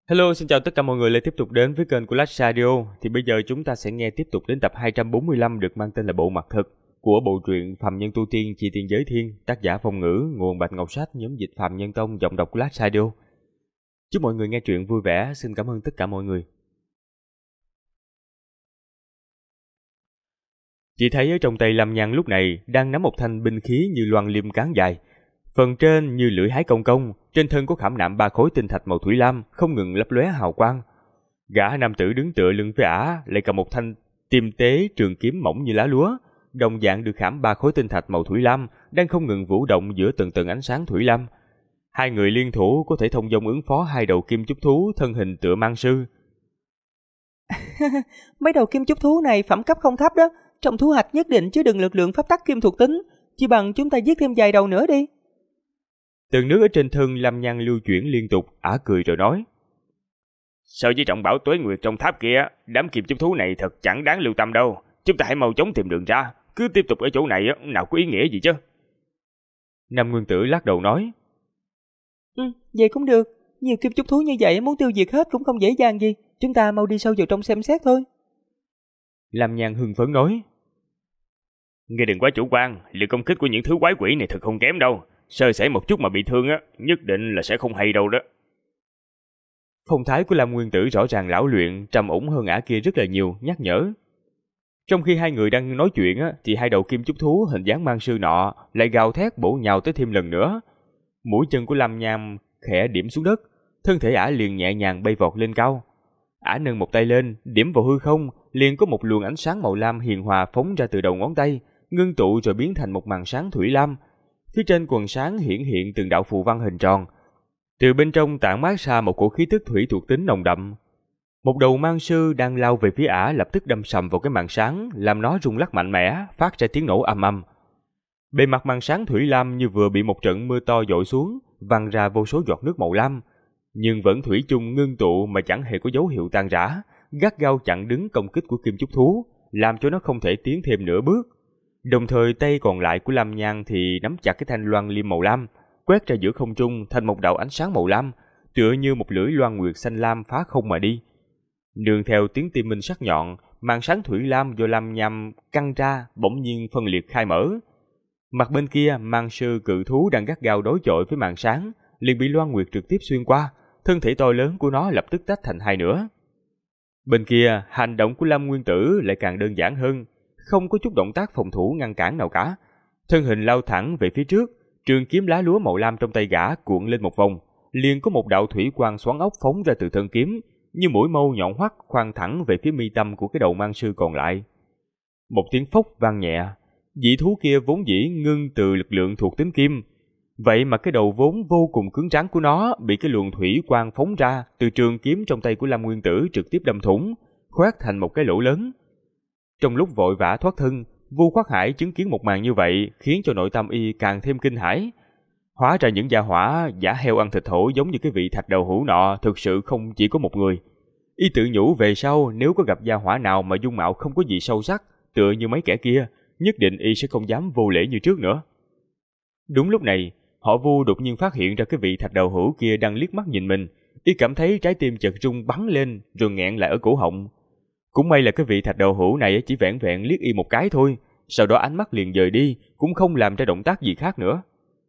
Hello, xin chào tất cả mọi người lại tiếp tục đến với kênh của Lách Radio. Thì bây giờ chúng ta sẽ nghe tiếp tục đến tập 245 được mang tên là Bộ Mặt Thực của bộ truyện Phàm Nhân Tu Tiên Chi Tiên Giới Thiên, tác giả Phong Ngữ, nguồn Bạch Ngọc Sách, nhóm dịch Phàm Nhân Tông, giọng đọc của Lách Radio. Chúc mọi người nghe truyện vui vẻ, xin cảm ơn tất cả mọi người. Chỉ thấy ở trong tay Lâm Nhan lúc này đang nắm một thanh binh khí như loan liêm cán dài. Phần trên như lưỡi hái công công, trên thân có khảm nạm 3 khối tinh thạch màu thủy lam không ngừng lấp lóe hào quang. Gã nam tử đứng tựa lưng với ả lại cầm một thanh tiêm tế trường kiếm mỏng như lá lúa, đồng dạng được khảm 3 khối tinh thạch màu thủy lam đang không ngừng vũ động giữa từng tầng ánh sáng thủy lam. Hai người liên thủ có thể thông dong ứng phó hai đầu kim chúc thú thân hình tựa mang sư. Mấy đầu kim chúc thú này phẩm cấp không thấp đó, trong thú hạch nhất định chứa đựng lực lượng pháp tắc kim thuộc tính, chỉ bằng chúng ta giết thêm vài đầu nữa đi. Tường nước ở trên thân Lâm Nhan lưu chuyển liên tục, ả cười rồi nói: So với trọng bảo Tuế Nguyệt trong tháp kia, đám kim chúc thú này thật chẳng đáng lưu tâm đâu. Chúng ta hãy mau chóng tìm đường ra, cứ tiếp tục ở chỗ này nào có ý nghĩa gì chứ. Nam Nguyên Tử lắc đầu nói: Vậy cũng được, nhiều kim chúc thú như vậy muốn tiêu diệt hết cũng không dễ dàng gì, chúng ta mau đi sâu vào trong xem xét thôi. Lâm Nhan hưng phấn nói: Ngươi đừng quá chủ quan, lực công kích của những thứ quái quỷ này thật không kém đâu. Sơ sẩy một chút mà bị thương nhất định là sẽ không hay đâu đó. Phong thái của Lam Nguyên Tử rõ ràng lão luyện, trầm ổn hơn ả kia rất là nhiều, nhắc nhở. Trong khi hai người đang nói chuyện thì hai đầu kim chúc thú hình dáng mang sư nọ lại gào thét bổ nhào tới thêm lần nữa. Mũi chân của Lam Nham khẽ điểm xuống đất, thân thể ả liền nhẹ nhàng bay vọt lên cao. Ả nâng một tay lên, điểm vào hư không, liền có một luồng ánh sáng màu lam hiền hòa phóng ra từ đầu ngón tay, ngưng tụ rồi biến thành một màn sáng thủy lam. Phía trên quần sáng hiển hiện từng đạo phù văn hình tròn. Từ bên trong tản mát ra một cổ khí tức thủy thuộc tính nồng đậm. Một đầu mang sư đang lao về phía ả lập tức đâm sầm vào cái màn sáng, làm nó rung lắc mạnh mẽ, phát ra tiếng nổ ầm ầm. Bề mặt màn sáng thủy lam như vừa bị một trận mưa to dội xuống, văng ra vô số giọt nước màu lam, nhưng vẫn thủy chung ngưng tụ mà chẳng hề có dấu hiệu tan rã, gắt gao chặn đứng công kích của kim chúc thú, làm cho nó không thể tiến thêm nửa bước. Đồng thời tay còn lại của Lâm Nhan thì nắm chặt cái thanh loan liêm màu lam, quét ra giữa không trung thành một đạo ánh sáng màu lam, tựa như một lưỡi loan nguyệt xanh lam phá không mà đi. Nương theo tiếng tim minh sắc nhọn, màn sáng thủy lam do Lâm Nhan căng ra bỗng nhiên phân liệt khai mở. Mặt bên kia, mang sư cự thú đang gắt gao đối chọi với màn sáng, liền bị loan nguyệt trực tiếp xuyên qua, thân thể to lớn của nó lập tức tách thành hai nửa. Bên kia, hành động của Lâm Nguyên Tử lại càng đơn giản hơn, không có chút động tác phòng thủ ngăn cản nào cả. Thân hình lao thẳng về phía trước, trường kiếm lá lúa màu lam trong tay gã cuộn lên một vòng, liền có một đạo thủy quang xoắn ốc phóng ra từ thân kiếm, như mũi mâu nhọn hoắt khoan thẳng về phía mi tâm của cái đầu mang sư còn lại. Một tiếng phốc vang nhẹ, dị thú kia vốn dĩ ngưng từ lực lượng thuộc tính kim, vậy mà cái đầu vốn vô cùng cứng rắn của nó bị cái luồng thủy quang phóng ra từ trường kiếm trong tay của Lâm Nguyên Tử trực tiếp đâm thủng, khoét thành một cái lỗ lớn. Trong lúc vội vã thoát thân, Vu Khoát Hải chứng kiến một màn như vậy khiến cho nội tâm y càng thêm kinh hãi. Hóa ra những gia hỏa giả heo ăn thịt hổ giống như cái vị thạch đầu hữu nọ thực sự không chỉ có một người. Y tự nhủ về sau nếu có gặp gia hỏa nào mà dung mạo không có gì sâu sắc, tựa như mấy kẻ kia, nhất định y sẽ không dám vô lễ như trước nữa. Đúng lúc này, họ Vu đột nhiên phát hiện ra cái vị thạch đầu hữu kia đang liếc mắt nhìn mình. Y cảm thấy trái tim chợt rung bắn lên rồi nghẹn lại ở cổ họng. Cũng may là cái vị thạch đầu hữu này chỉ vẹn vẹn liếc y một cái thôi, sau đó ánh mắt liền dời đi, cũng không làm ra động tác gì khác nữa.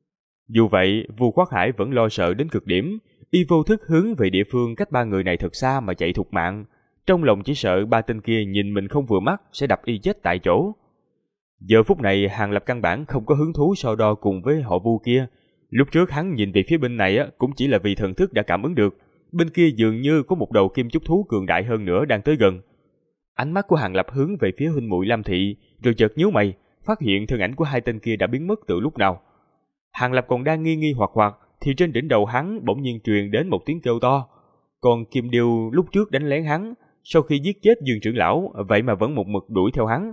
Dù vậy, Vu Khoát Hải vẫn lo sợ đến cực điểm, y vô thức hướng về địa phương cách ba người này thật xa mà chạy thục mạng, trong lòng chỉ sợ ba tên kia nhìn mình không vừa mắt sẽ đập y chết tại chỗ. Giờ phút này Hàng Lập căn bản không có hứng thú so đo cùng với họ Vu kia. Lúc trước hắn nhìn về phía bên này cũng chỉ là vì thần thức đã cảm ứng được, bên kia dường như có một đầu kim chúc thú cường đại hơn nữa đang tới gần. Ánh mắt của Hàng Lập hướng về phía huynh muội Lam Thị, rồi chợt nhíu mày, phát hiện thân ảnh của hai tên kia đã biến mất từ lúc nào. Hàng Lập còn đang nghi nghi hoặc hoặc, thì trên đỉnh đầu hắn bỗng nhiên truyền đến một tiếng kêu to. Còn Kim Điêu lúc trước đánh lén hắn, sau khi giết chết Dương trưởng lão, vậy mà vẫn một mực đuổi theo hắn.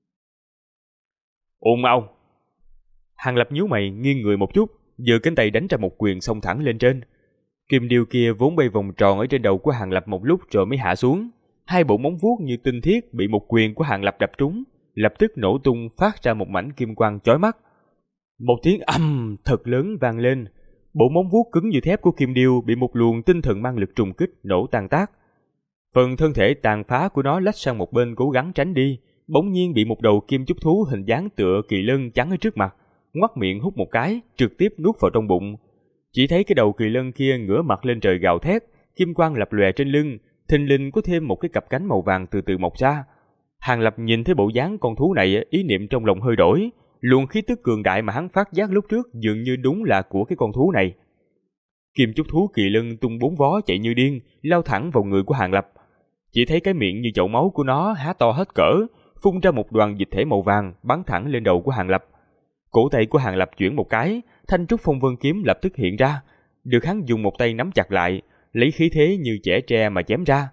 Ôn mau! Hàng Lập nhíu mày, nghiêng người một chút, giơ cánh tay đánh ra một quyền xông thẳng lên trên. Kim Điêu kia vốn bay vòng tròn ở trên đầu của Hàng Lập một lúc rồi mới hạ xuống. Hai bộ móng vuốt như tinh thiết bị một quyền của Hàng Lập đập trúng, lập tức nổ tung phát ra một mảnh kim quang chói mắt. Một tiếng âm thật lớn vang lên, Bộ móng vuốt cứng như thép của Kim Điêu bị một luồng tinh thần mang lực trùng kích nổ tan tác. Phần thân thể tàn phá của nó lách sang một bên cố gắng tránh đi, bỗng nhiên bị một đầu kim chúc thú hình dáng tựa kỳ lân chắn ở trước mặt, ngoắt miệng hút một cái, trực tiếp nuốt vào trong bụng. Chỉ thấy cái đầu kỳ lân kia ngửa mặt lên trời gào thét, kim quang lập lòe trên lưng, thình lình có thêm một cái cặp cánh màu vàng từ từ mọc ra. Hàng Lập nhìn thấy bộ dáng con thú này, ý niệm trong lòng hơi đổi, luồng khí tức cường đại mà hắn phát giác lúc trước dường như đúng là của cái con thú này. Kim chúc thú kỳ lân tung bốn vó chạy như điên, lao thẳng vào người của Hàng Lập. Chỉ thấy cái miệng như chậu máu của nó há to hết cỡ, phun ra một đoàn dịch thể màu vàng bắn thẳng lên đầu của Hàng Lập. Cổ tay của Hàng Lập chuyển một cái, thanh trúc phong vân kiếm lập tức hiện ra, được hắn dùng một tay nắm chặt lại, lấy khí thế như chẻ tre mà chém ra.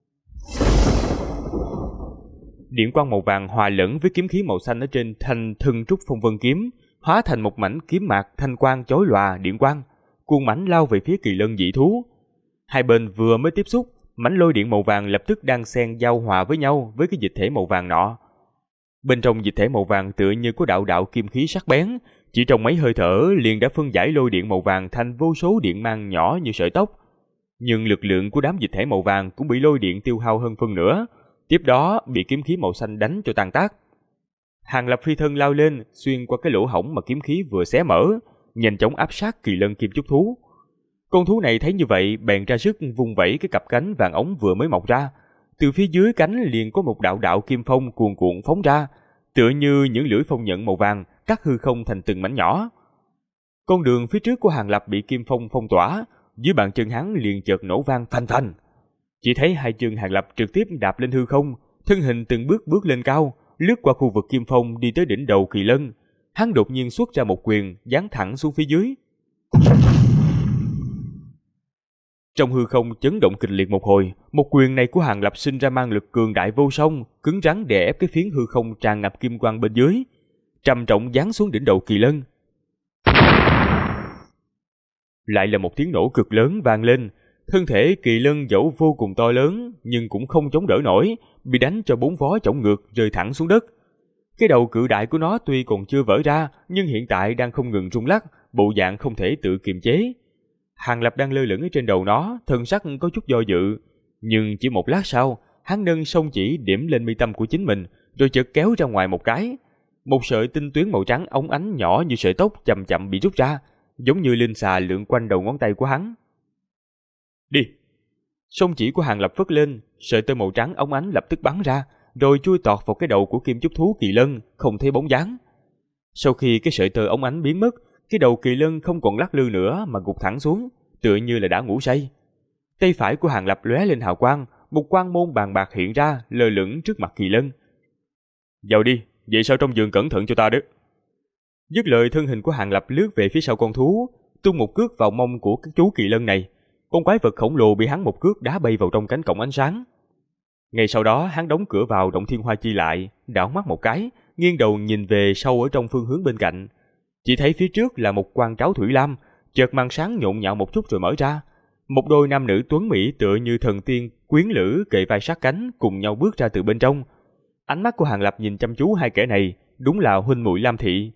Điện quang màu vàng hòa lẫn với kiếm khí màu xanh ở trên thanh thân trúc phong vân kiếm, hóa thành một mảnh kiếm mạc thanh quang chói lòa điện quang, cuồng mãnh lao về phía kỳ lân dị thú. Hai bên vừa mới tiếp xúc, mảnh lôi điện màu vàng lập tức đan xen giao hòa với nhau với cái dịch thể màu vàng nọ. Bên trong dịch thể màu vàng tựa như có đạo đạo kim khí sắc bén, chỉ trong mấy hơi thở liền đã phân giải lôi điện màu vàng thành vô số điện mang nhỏ như sợi tóc. Nhưng lực lượng của đám dịch thể màu vàng cũng bị lôi điện tiêu hao hơn phân nửa, tiếp đó bị kiếm khí màu xanh đánh cho tan tác. Hàng Lập phi thân lao lên, xuyên qua cái lỗ hổng mà kiếm khí vừa xé mở, nhanh chóng áp sát kỳ lân kim chúc thú. Con thú này thấy như vậy, bèn ra sức vung vẩy cái cặp cánh vàng ống vừa mới mọc ra. Từ phía dưới cánh liền có một đạo đạo kim phong cuồn cuộn phóng ra, tựa như những lưỡi phong nhận màu vàng cắt hư không thành từng mảnh nhỏ. Con đường phía trước của Hàng Lập bị kim phong phong tỏa, dưới bàn chân hắn liền chợt nổ vang phanh phanh. Chỉ thấy hai chân Hàng Lập trực tiếp đạp lên hư không, thân hình từng bước bước lên cao, lướt qua khu vực kim phong đi tới đỉnh đầu kỳ lân. Hắn đột nhiên xuất ra một quyền, giáng thẳng xuống phía dưới. Trong hư không chấn động kịch liệt một hồi, một quyền này của Hàng Lập sinh ra mang lực cường đại vô song, cứng rắn đè ép cái phiến hư không tràn ngập kim quang bên dưới, trầm trọng giáng xuống đỉnh đầu kỳ lân. Lại là một tiếng nổ cực lớn vang lên, thân thể kỳ lân dẫu vô cùng to lớn nhưng cũng không chống đỡ nổi, bị đánh cho bốn vó chổng ngược rơi thẳng xuống đất. Cái đầu cự đại của nó tuy còn chưa vỡ ra, nhưng hiện tại đang không ngừng rung lắc, bộ dạng không thể tự kiềm chế. Hàng Lập đang lơ lửng ở trên đầu nó, thân sắc có chút do dự, nhưng chỉ một lát sau, hắn nâng song chỉ điểm lên mi tâm của chính mình, rồi chợt kéo ra ngoài một cái. Một sợi tinh tuyến màu trắng óng ánh nhỏ như sợi tóc chậm chậm bị rút ra, giống như linh xà lượn quanh đầu ngón tay của hắn. Đi! Song chỉ của Hàng Lập phất lên, sợi tơ màu trắng óng ánh lập tức bắn ra, rồi chui tọt vào cái đầu của kim chúc thú kỳ lân, không thấy bóng dáng. Sau khi cái sợi tơ óng ánh biến mất, cái đầu kỳ lân không còn lắc lư nữa mà gục thẳng xuống, tựa như là đã ngủ say. Tay phải của Hàng Lập lóe lên hào quang, một quang môn bàn bạc hiện ra, lơ lửng trước mặt kỳ lân. Vào đi, vậy sao trong giường cẩn thận cho ta đó. Dứt lời, thân hình của Hàng Lập lướt về phía sau con thú, tung một cước vào mông của cái chú kỳ lân này. Con quái vật khổng lồ bị hắn một cước đá bay vào trong cánh cổng ánh sáng. Ngay sau đó hắn đóng cửa vào động thiên hoa chi lại, đảo mắt một cái, nghiêng đầu nhìn về sâu ở trong phương hướng bên cạnh. Chỉ thấy phía trước là một quan tráo thủy lam, chợt màn sáng nhộn nhạo một chút rồi mở ra. Một đôi nam nữ tuấn mỹ tựa như thần tiên quyến lữ kề vai sát cánh cùng nhau bước ra từ bên trong. Ánh mắt của Hàng Lập nhìn chăm chú hai kẻ này, đúng là huynh muội Lam thị.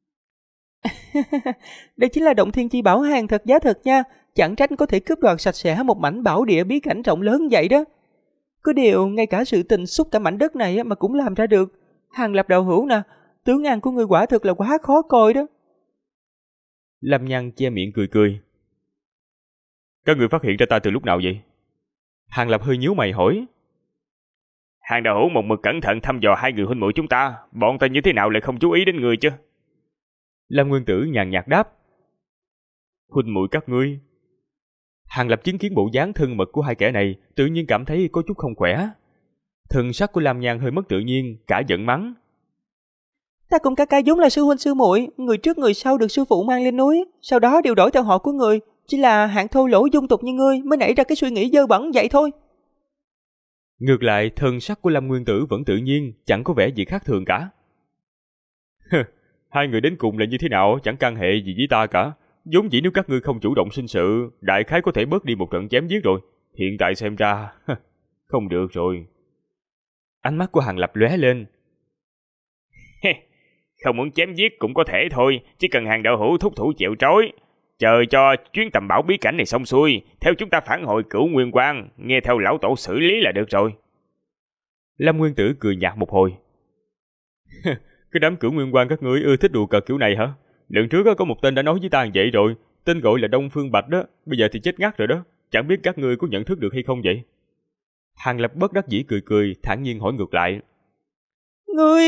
Đây chính là động thiên chi bảo, hàng thật giá thật nha, chẳng trách có thể cướp đoạt sạch sẽ một mảnh bảo địa bí cảnh rộng lớn vậy đó. Có điều ngay cả sự tình xúc cả mảnh đất này mà cũng làm ra được. Hàng Lập đạo hữu nè, tướng an của người quả thực là quá khó coi đó. Lâm Nhan che miệng cười cười. Các người phát hiện ra ta từ lúc nào vậy? Hàng Lập hơi nhíu mày hỏi. Hàng đạo hữu một mực cẩn thận thăm dò hai người huynh muội chúng ta, bọn ta như thế nào lại không chú ý đến người chứ? Lâm Nguyên Tử nhàn nhạt đáp. Huynh muội các ngươi. Hàng Lập chứng kiến bộ dáng thân mật của hai kẻ này, tự nhiên cảm thấy có chút không khỏe. Thần sắc của Lam Nhan hơi mất tự nhiên, cả giận mắng. Ta cùng ca ca vốn là sư huynh sư muội, người trước người sau được sư phụ mang lên núi, sau đó đều đổi theo họ của người, chỉ là hạng thô lỗ dung tục như ngươi mới nảy ra cái suy nghĩ dơ bẩn vậy thôi. Ngược lại, thần sắc của Lâm Nguyên Tử vẫn tự nhiên, chẳng có vẻ gì khác thường cả. Hai người đến cùng là như thế nào chẳng can hệ gì với ta cả. Vốn dĩ nếu các ngươi không chủ động sinh sự, đại khái có thể bớt đi một trận chém giết rồi. Hiện tại xem ra, không được rồi. Ánh mắt của Hàng Lập lóe lên. Không muốn chém giết cũng có thể thôi, chỉ cần Hàng đạo hữu thúc thủ chịu trói. Chờ cho chuyến tầm bảo bí cảnh này xong xuôi, theo chúng ta phản hồi Cửu Nguyên Quang, nghe theo lão tổ xử lý là được rồi. Lâm Nguyên Tử cười nhạt một hồi. Cái đám Cửu Nguyên Quang các ngươi ưa thích đùa cợt kiểu này hả? Lần trước có một tên đã nói với ta vậy rồi, tên gọi là Đông Phương Bạch đó, bây giờ thì chết ngắt rồi đó, chẳng biết các ngươi có nhận thức được hay không vậy? Hàng Lập bất đắc dĩ cười cười, thản nhiên hỏi ngược lại. Ngươi...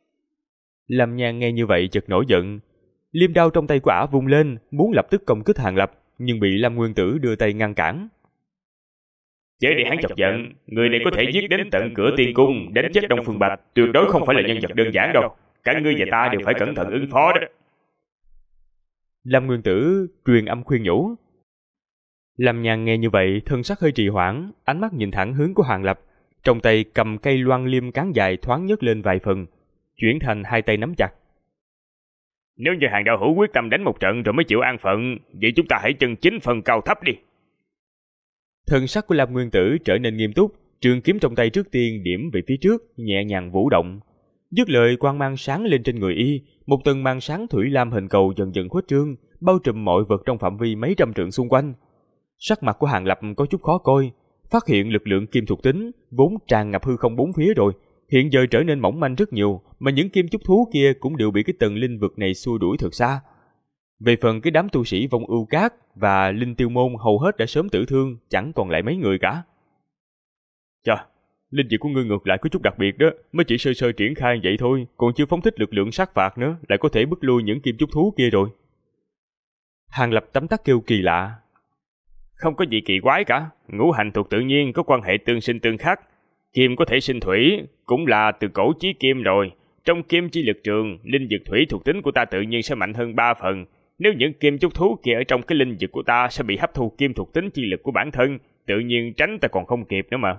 Lâm Nhan nghe như vậy chợt nổi giận. Liêm đao trong tay của ả vung lên, muốn lập tức công kích Hàng Lập, nhưng bị Lâm Nguyên Tử đưa tay ngăn cản. Chớ để hắn chọc giận, người này có thể giết đến tận cửa tiên cung, đánh chết Đông Phương Bạch, tuyệt đối không phải là nhân vật đơn giản đâu. Cả ngươi và ta đều phải cẩn thận ứng phó đó. Lâm Nguyên Tử truyền âm khuyên nhủ. Lâm Nhan nghe như vậy, thân sắc hơi trì hoãn, ánh mắt nhìn thẳng hướng của Hàng Lập, trong tay cầm cây loan liêm cán dài thoáng nhấc lên vài phần, chuyển thành hai tay nắm chặt. Nếu như Hàng đạo hữu quyết tâm đánh một trận rồi mới chịu an phận, vậy chúng ta hãy chân chính phân cao thấp đi. Thân sắc của Lâm Nguyên Tử trở nên nghiêm túc, trường kiếm trong tay trước tiên điểm về phía trước, nhẹ nhàng vũ động. Dứt lời, quang mang sáng lên trên người y, một tầng màn sáng thủy lam hình cầu dần dần khuếch trương, bao trùm mọi vật trong phạm vi mấy trăm trượng xung quanh. Sắc mặt của Hàng Lập có chút khó coi, phát hiện lực lượng kim thuộc tính vốn tràn ngập hư không bốn phía rồi, hiện giờ trở nên mỏng manh rất nhiều, mà những kim chúc thú kia cũng đều bị cái tầng linh vực này xua đuổi thật xa. Về phần cái đám tu sĩ Vong Ưu Cát và Linh Tiêu Môn hầu hết đã sớm tử thương, chẳng còn lại mấy người cả. Chà, linh vực của ngươi ngược lại có chút đặc biệt đó, mới chỉ sơ sơ triển khai vậy thôi, còn chưa phóng thích lực lượng sát phạt nữa, lại có thể bức lui những kim chúc thú kia rồi. Hàng Lập tấm tắc kêu kỳ lạ. Không có gì kỳ quái cả, ngũ hành thuộc tự nhiên có quan hệ tương sinh tương khắc. Kim có thể sinh thủy, cũng là từ cổ chí kim rồi. Trong kim chi lực trường, linh vực thủy thuộc tính của ta tự nhiên sẽ mạnh hơn 3 phần. Nếu những kim chúc thú kia ở trong cái linh vực của ta sẽ bị hấp thu kim thuộc tính chi lực của bản thân, tự nhiên tránh ta còn không kịp nữa mà.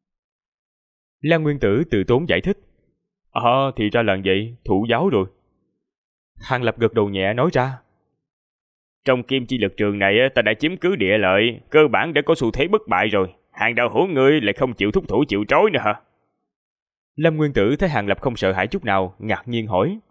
Lan Nguyên Tử tự tốn giải thích. Thì ra là vậy, thụ giáo rồi. Hàng Lập gật đầu nhẹ nói ra. Trong kim chi lực trường này ta đã chiếm cứ địa lợi, cơ bản đã có xu thế bất bại rồi. Hàng đạo hữu ngươi lại không chịu thúc thủ chịu trói nữa hả? Lâm Nguyên Tử thấy Hàng Lập không sợ hãi chút nào, ngạc nhiên hỏi.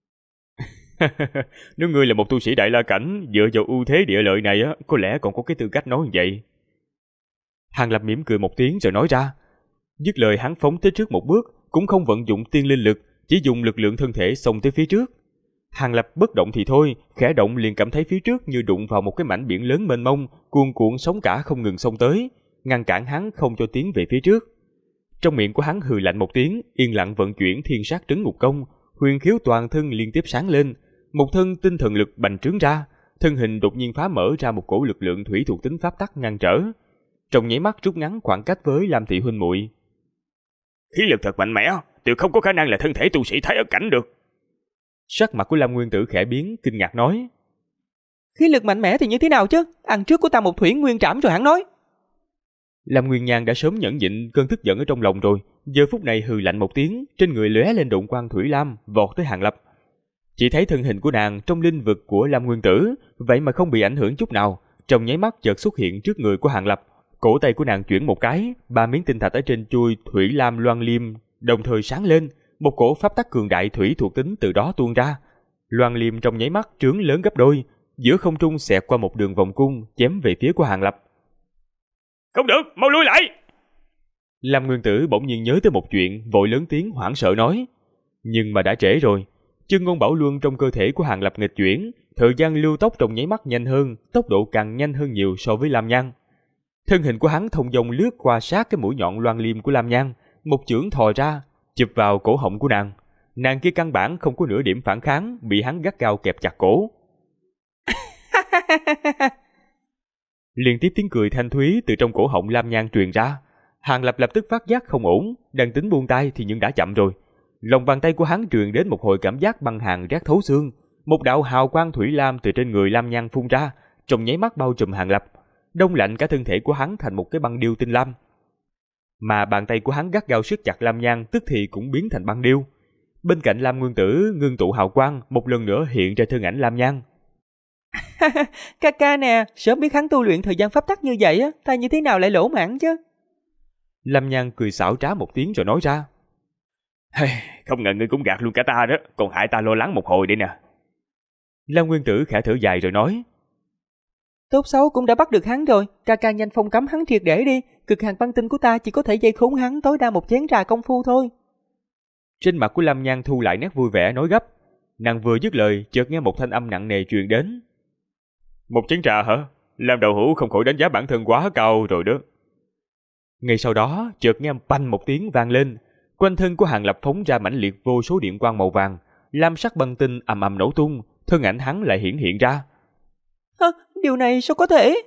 Nếu ngươi là một tu sĩ đại la cảnh, dựa vào ưu thế địa lợi này có lẽ còn có cái tư cách nói như vậy. Hàng Lập mỉm cười một tiếng rồi nói ra. Dứt lời hắn phóng tới trước một bước, cũng không vận dụng tiên linh lực, chỉ dùng lực lượng thân thể xông tới phía trước. Hàng Lập bất động thì thôi, khẽ động liền cảm thấy phía trước như đụng vào một cái mảnh biển lớn mênh mông, cuồn cuộn sóng cả không ngừng xông tới, ngăn cản hắn không cho tiến về phía trước. Trong miệng của hắn hừ lạnh một tiếng, yên lặng vận chuyển thiên sát trấn ngục công, huyền khiếu toàn thân liên tiếp sáng lên, một thân tinh thần lực bành trướng ra, thân hình đột nhiên phá mở ra một cổ lực lượng thủy thuộc tính pháp tắc ngăn trở, trong nháy mắt rút ngắn khoảng cách với Lam thị huynh muội. Khí lực thật mạnh mẽ, tuyệt không có khả năng là thân thể tu sĩ Thái Ất cảnh được. Sắc mặt của Lâm Nguyên Tử khẽ biến, kinh ngạc nói. Khí lực mạnh mẽ thì như thế nào chứ? Ăn trước của ta một thủy nguyên trảm rồi hắn nói. Lâm Nguyên Nhan đã sớm nhẫn nhịn cơn tức giận ở trong lòng rồi, giờ phút này hừ lạnh một tiếng, trên người lóe lên độn quang thủy lam, vọt tới Hàng Lập. Chỉ thấy thân hình của nàng trong linh vực của Lâm Nguyên Tử, vậy mà không bị ảnh hưởng chút nào, trong nháy mắt chợt xuất hiện trước người của Hàng Lập. Cổ tay của nàng chuyển một cái, 3 miếng tinh thạch ở trên chuôi thủy lam loan liêm đồng thời sáng lên, một cổ pháp tắc cường đại thủy thuộc tính từ đó tuôn ra. Loan liêm trong nháy mắt trướng lớn gấp đôi, giữa không trung xẹt qua một đường vòng cung, chém về phía của Hàng Lập. Không được, mau lui lại! Lâm Nguyên Tử bỗng nhiên nhớ tới một chuyện, vội lớn tiếng hoảng sợ nói. Nhưng mà đã trễ rồi, chân ngôn bảo luân trong cơ thể của Hàng Lập nghịch chuyển, thời gian lưu tốc trong nháy mắt nhanh hơn, tốc độ càng nhanh hơn nhiều so với Lam Nhan. Thân hình của hắn thông dong lướt qua sát cái mũi nhọn loan liêm của Lam Nhan, một chưởng thò ra, chụp vào cổ họng của nàng. Nàng kia căn bản không có nửa điểm phản kháng, bị hắn gắt gao kẹp chặt cổ. Liên tiếp tiếng cười thanh thúy từ trong cổ họng Lam Nhan truyền ra. Hàng Lập lập tức phát giác không ổn, đang tính buông tay thì nhưng đã chậm rồi. Lòng bàn tay của hắn truyền đến một hồi cảm giác băng hàn rát thấu xương. Một đạo hào quang thủy lam từ trên người Lam Nhan phun ra, trong nháy mắt bao trùm Hàng Lập, đông lạnh cả thân thể của hắn thành một cái băng điêu tinh lam. Mà bàn tay của hắn gắt gao siết chặt Lam Nhan tức thì cũng biến thành băng điêu. Bên cạnh Lam Nguyên Tử ngưng tụ hào quang, một lần nữa hiện ra thân ảnh Lam Nhan. Ca nè, sớm biết hắn tu luyện thời gian pháp tắc như vậy á, ta như thế nào lại lỗ mãn chứ? Lam Nhan cười xảo trá một tiếng rồi nói ra. Không ngờ ngươi cũng gạt luôn cả ta đó, còn hại ta lo lắng một hồi đây nè. Lam Nguyên Tử khẽ thở dài rồi nói. Tốt xấu cũng đã bắt được hắn rồi, ca ca nhanh phong cấm hắn triệt để đi, cực hàn băng tinh của ta chỉ có thể dây khốn hắn tối đa một chén trà công phu thôi. Trên mặt của Lam Nhan thu lại nét vui vẻ nói gấp. Nàng vừa dứt lời, chợt nghe một thanh âm nặng nề truyền đến. Một chén trà hả? Lam đạo hữu không khỏi đánh giá bản thân quá cao rồi đó. Ngay sau đó, chợt nghe banh một tiếng vang lên, quanh thân của Hàng Lập phóng ra mãnh liệt vô số điện quang màu vàng, lam sắc băng tinh ầm ầm nổ tung, thân ảnh hắn lại hiển hiện ra. Điều này sao có thể?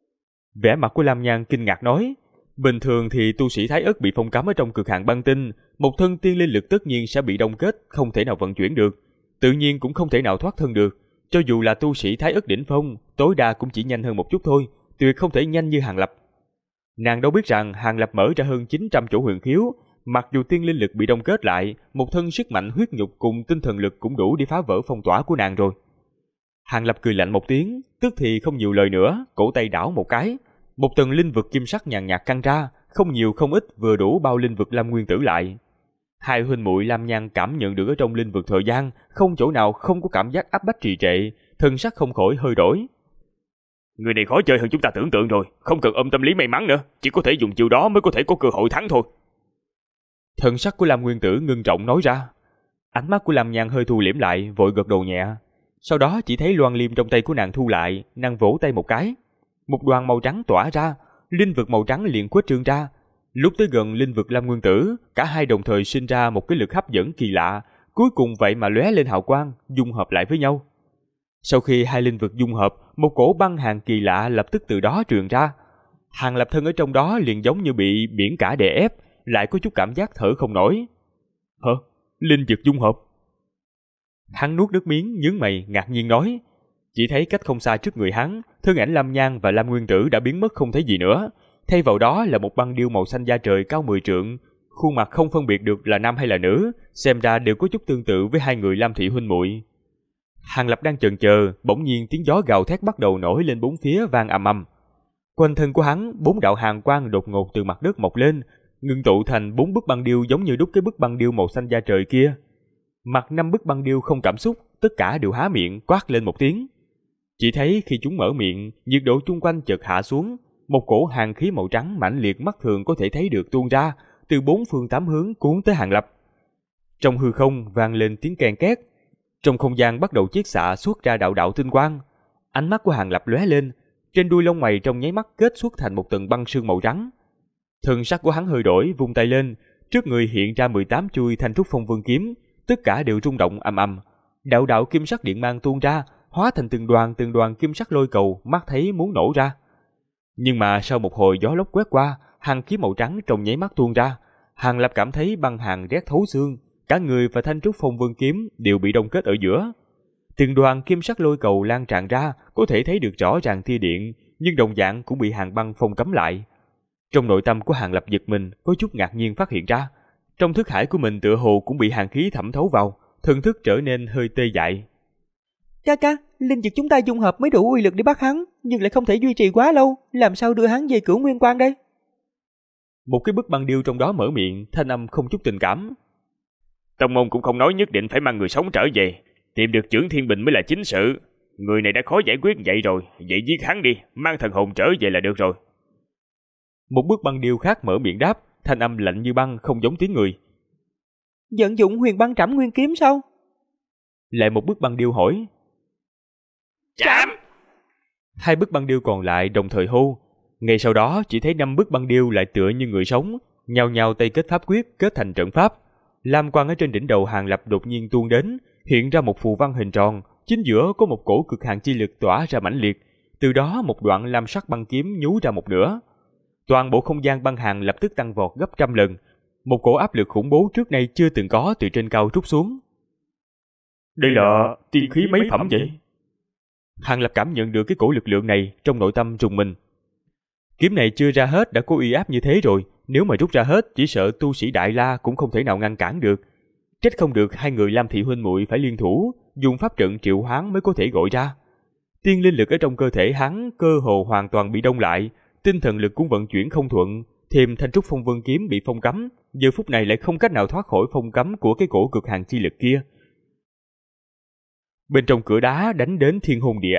Vẻ mặt của Lam Nhan kinh ngạc nói, bình thường thì tu sĩ Thái Ức bị phong cấm ở trong cực hạn băng tinh, một thân tiên linh lực tất nhiên sẽ bị đông kết, không thể nào vận chuyển được, tự nhiên cũng không thể nào thoát thân được. Cho dù là tu sĩ Thái Ức đỉnh phong, tối đa cũng chỉ nhanh hơn một chút thôi, tuyệt không thể nhanh như Hàng Lập. Nàng đâu biết rằng Hàng Lập mở ra hơn 900 chỗ huyền khiếu, mặc dù tiên linh lực bị đông kết lại, một thân sức mạnh huyết nhục cùng tinh thần lực cũng đủ để phá vỡ phong tỏa của nàng rồi. Hàng Lập cười lạnh một tiếng, tức thì không nhiều lời nữa, cổ tay đảo một cái, một tầng linh vực kim sắc nhàn nhạt căng ra, không nhiều không ít vừa đủ bao linh vực Lam Nguyên Tử lại. Hai huynh muội Lam Nhan cảm nhận được ở trong linh vực thời gian, không chỗ nào không có cảm giác áp bách trì trệ, thân sắc không khỏi hơi đổi. Người này khó chơi hơn chúng ta tưởng tượng rồi, không cần ôm tâm lý may mắn nữa, chỉ có thể dùng chiêu đó mới có thể có cơ hội thắng thôi. Thân sắc của Lam Nguyên Tử ngưng trọng nói ra. Ánh mắt của Lam Nhan hơi thu liễm lại, vội gật đầu nhẹ. Sau đó chỉ thấy loan liêm trong tay của nàng thu lại, nàng vỗ tay một cái. Một đoàn màu trắng tỏa ra, linh vực màu trắng liền khuếch trương ra. Lúc tới gần linh vực Lam Nguyên Tử, cả hai đồng thời sinh ra một cái lực hấp dẫn kỳ lạ, cuối cùng vậy mà lóe lên hào quang, dung hợp lại với nhau. Sau khi hai linh vực dung hợp, một cổ băng hàn kỳ lạ lập tức từ đó truyền ra. Hàng Lập thân ở trong đó liền giống như bị biển cả đè ép, lại có chút cảm giác thở không nổi. Hả? Linh vực dung hợp? Hắn nuốt nước miếng, nhướng mày, ngạc nhiên nói. Chỉ thấy cách không xa trước người hắn, thân ảnh Lam Nhan và Lam Nguyên Tử đã biến mất không thấy gì nữa. Thay vào đó là một băng điêu màu xanh da trời cao 10 trượng, khuôn mặt không phân biệt được là nam hay là nữ, xem ra đều có chút tương tự với hai người Lam thị huynh muội. Hàng Lập đang chần chờ, bỗng nhiên tiếng gió gào thét bắt đầu nổi lên bốn phía vang ầm ầm. Quanh thân của hắn, 4 đạo hàn quang đột ngột từ mặt đất mọc lên, ngưng tụ thành 4 bức băng điêu giống như đúc cái bức băng điêu màu xanh da trời kia. Mặt 5 bức băng điêu không cảm xúc, tất cả đều há miệng quát lên một tiếng. Chỉ thấy khi chúng mở miệng, nhiệt độ chung quanh chợt hạ xuống, một cổ hàn khí màu trắng mãnh liệt mắt thường có thể thấy được tuôn ra, từ 4 phương 8 hướng cuốn tới Hàng Lập. Trong hư không vang lên tiếng keng két, trong không gian bắt đầu chiết xạ xuất ra đạo đạo tinh quang. Ánh mắt của Hàng Lập lóe lên, trên đuôi lông mày trong nháy mắt kết xuất thành một tầng băng sương màu trắng. Thần sắc của hắn hơi đổi, vung tay lên, trước người hiện ra 18 chuôi thanh trúc phong vương kiếm, tất cả đều rung động ầm ầm. Đạo đạo kim sắc điện mang tuôn ra, hóa thành từng đoàn kim sắc lôi cầu, mắt thấy muốn nổ ra. Nhưng mà sau một hồi gió lốc quét qua, hàn khí màu trắng trong nháy mắt tuôn ra. Hàng Lập cảm thấy băng hàn rét thấu xương, cả người và thanh trúc phong vương kiếm đều bị đông kết ở giữa. Từng đoàn kim sắc lôi cầu lan tràn ra, có thể thấy được rõ ràng tia điện, nhưng đồng dạng cũng bị hàn băng phong cấm lại. Trong nội tâm của Hàng Lập giật mình, có chút ngạc nhiên phát hiện ra, trong thức hải của mình tựa hồ cũng bị hàn khí thẩm thấu vào, thần thức trở nên hơi tê dại. Ca, linh vực chúng ta dung hợp mới đủ uy lực để bắt hắn, nhưng lại không thể duy trì quá lâu, làm sao đưa hắn về Cửu Nguyên Quan đây? Một cái bức băng điêu trong đó mở miệng, thanh âm không chút tình cảm. Tông môn cũng không nói nhất định phải mang người sống trở về, tìm được Chưởng Thiên Bình mới là chính sự. Người này đã khó giải quyết vậy rồi, vậy giết hắn đi, mang thần hồn trở về là được rồi. Một bức băng điêu khác mở miệng đáp, thanh âm lạnh như băng, không giống tiếng người. Vận dụng huyền băng trảm nguyên kiếm sao? Lại một bức băng điêu hỏi. Chạm! Hai bức băng điêu còn lại đồng thời hô. Ngay sau đó chỉ thấy 5 bức băng điêu lại tựa như người sống, nhao nhao tay kết pháp quyết, kết thành trận pháp. Lam quang ở trên đỉnh đầu Hàng Lập đột nhiên tuôn đến, hiện ra một phù văn hình tròn, chính giữa có một cổ cực hạn chi lực tỏa ra mãnh liệt, từ đó một đoạn lam sắc băng kiếm nhú ra một nửa. Toàn bộ không gian băng hàn lập tức tăng vọt gấp trăm lần, một cổ áp lực khủng bố trước nay chưa từng có từ trên cao trút xuống. Đây là tiên khí mấy phẩm vậy? Hàng Lập cảm nhận được cái cổ lực lượng này, trong nội tâm rùng mình. Kiếm này chưa ra hết đã có uy áp như thế rồi, nếu mà rút ra hết chỉ sợ tu sĩ Đại La cũng không thể nào ngăn cản được. Trách không được hai người Lam thị huynh muội phải liên thủ, dùng pháp trận triệu hoán mới có thể gọi ra. Tiên linh lực ở trong cơ thể hắn cơ hồ hoàn toàn bị đông lại, tinh thần lực cũng vận chuyển không thuận, thêm thanh trúc phong vân kiếm bị phong cấm, giờ phút này lại không cách nào thoát khỏi phong cấm của cái cổ cực hạn chi lực kia. Bên trong cửa đá đánh đến thiên hồn địa ám,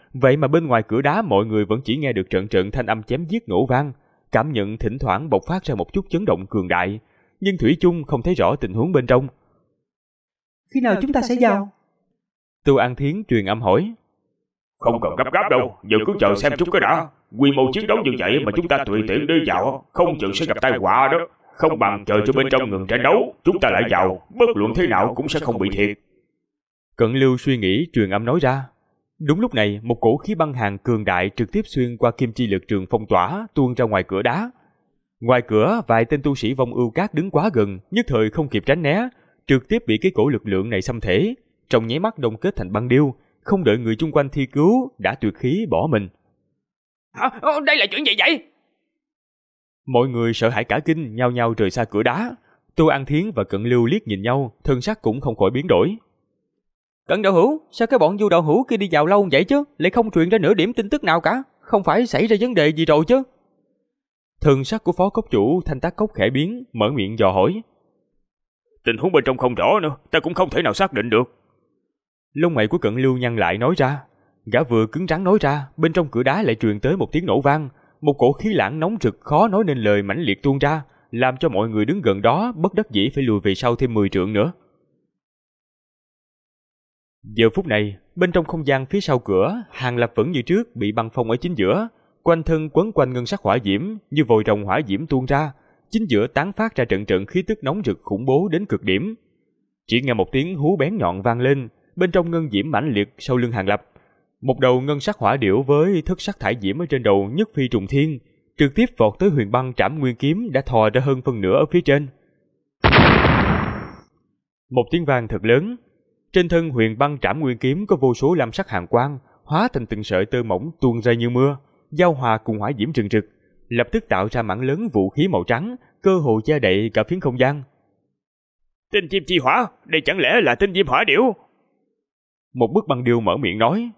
vậy mà bên ngoài cửa đá mọi người vẫn chỉ nghe được trận trận thanh âm chém giết nổ vang, cảm nhận thỉnh thoảng bộc phát ra một chút chấn động cường đại, nhưng thủy chung không thấy rõ tình huống bên trong. Khi nào chúng ta sẽ vào? Tô An Thiến truyền âm hỏi. Không cần gấp gáp đâu, giờ cứ chờ xem chút cái đã. Quy mô chiến đấu như vậy mà chúng ta tùy tiện đi vào, không chừng sẽ gặp tai họa đó. Không bằng chờ cho bên trong ngừng tranh đấu, chúng ta lại vào, bất luận thế nào cũng sẽ không bị thiệt. Cận Lưu suy nghĩ truyền âm nói ra. Đúng lúc này, một cổ khí băng hàn cường đại trực tiếp xuyên qua kim chi lực trường phong tỏa, tuôn ra ngoài cửa đá. Ngoài cửa, vài tên tu sĩ vong ưu cát đứng quá gần, nhất thời không kịp tránh né, trực tiếp bị cái cổ lực lượng này xâm thể, trong nháy mắt đông kết thành băng điêu, không đợi người chung quanh thi cứu đã tuyệt khí bỏ mình. Đây là chuyện gì vậy? Mọi người sợ hãi cả kinh, nhao nhao rời xa cửa đá. Tô An Thiến và Cận Lưu liếc nhìn nhau, thân sắc cũng không khỏi biến đổi. Cận đạo hữu, sao cái bọn du đạo hữu kia đi vào lâu vậy chứ, lại không truyền ra nửa điểm tin tức nào cả, không phải xảy ra vấn đề gì rồi chứ? Thân sắc của phó cốc chủ Thanh Tác Cốc khẽ biến, mở miệng dò hỏi. Tình huống bên trong không rõ nữa, ta cũng không thể nào xác định được. Lông mày của Cận Lưu nhăn lại nói ra. Gã vừa cứng rắn nói ra, bên trong cửa đá lại truyền tới một tiếng nổ vang, một cổ khí lãng nóng rực khó nói nên lời mãnh liệt tuôn ra, làm cho mọi người đứng gần đó bất đắc dĩ phải lùi về sau thêm 10 trượng nữa. Giờ phút này, bên trong không gian phía sau cửa, Hàng Lập vẫn như trước bị băng phong ở chính giữa, quanh thân quấn quanh ngân sắc hỏa diễm như vòi rồng hỏa diễm tuôn ra, chính giữa tán phát ra trận trận khí tức nóng rực khủng bố đến cực điểm. Chỉ nghe một tiếng hú bén nhọn vang lên, bên trong ngân diễm mãnh liệt sau lưng Hàng Lập, một đầu ngân sắc hỏa điểu với thất sắc thải diễm ở trên đầu nhất phi trùng thiên, trực tiếp vọt tới Huyền Băng Trảm Nguyên Kiếm đã thò ra hơn phân nửa ở phía trên. Một tiếng vang thật lớn. Trên thân Huyền Băng Trảm Nguyên Kiếm có vô số lam sắc hàn quang, hóa thành từng sợi tơ mỏng tuôn ra như mưa, giao hòa cùng hỏa diễm rừng rực, lập tức tạo ra mảng lớn vũ khí màu trắng, cơ hồ che đậy cả phiến không gian. Tinh diêm chi hỏa, đây chẳng lẽ là tinh diêm hỏa điểu? Một bức băng điêu mở miệng nói.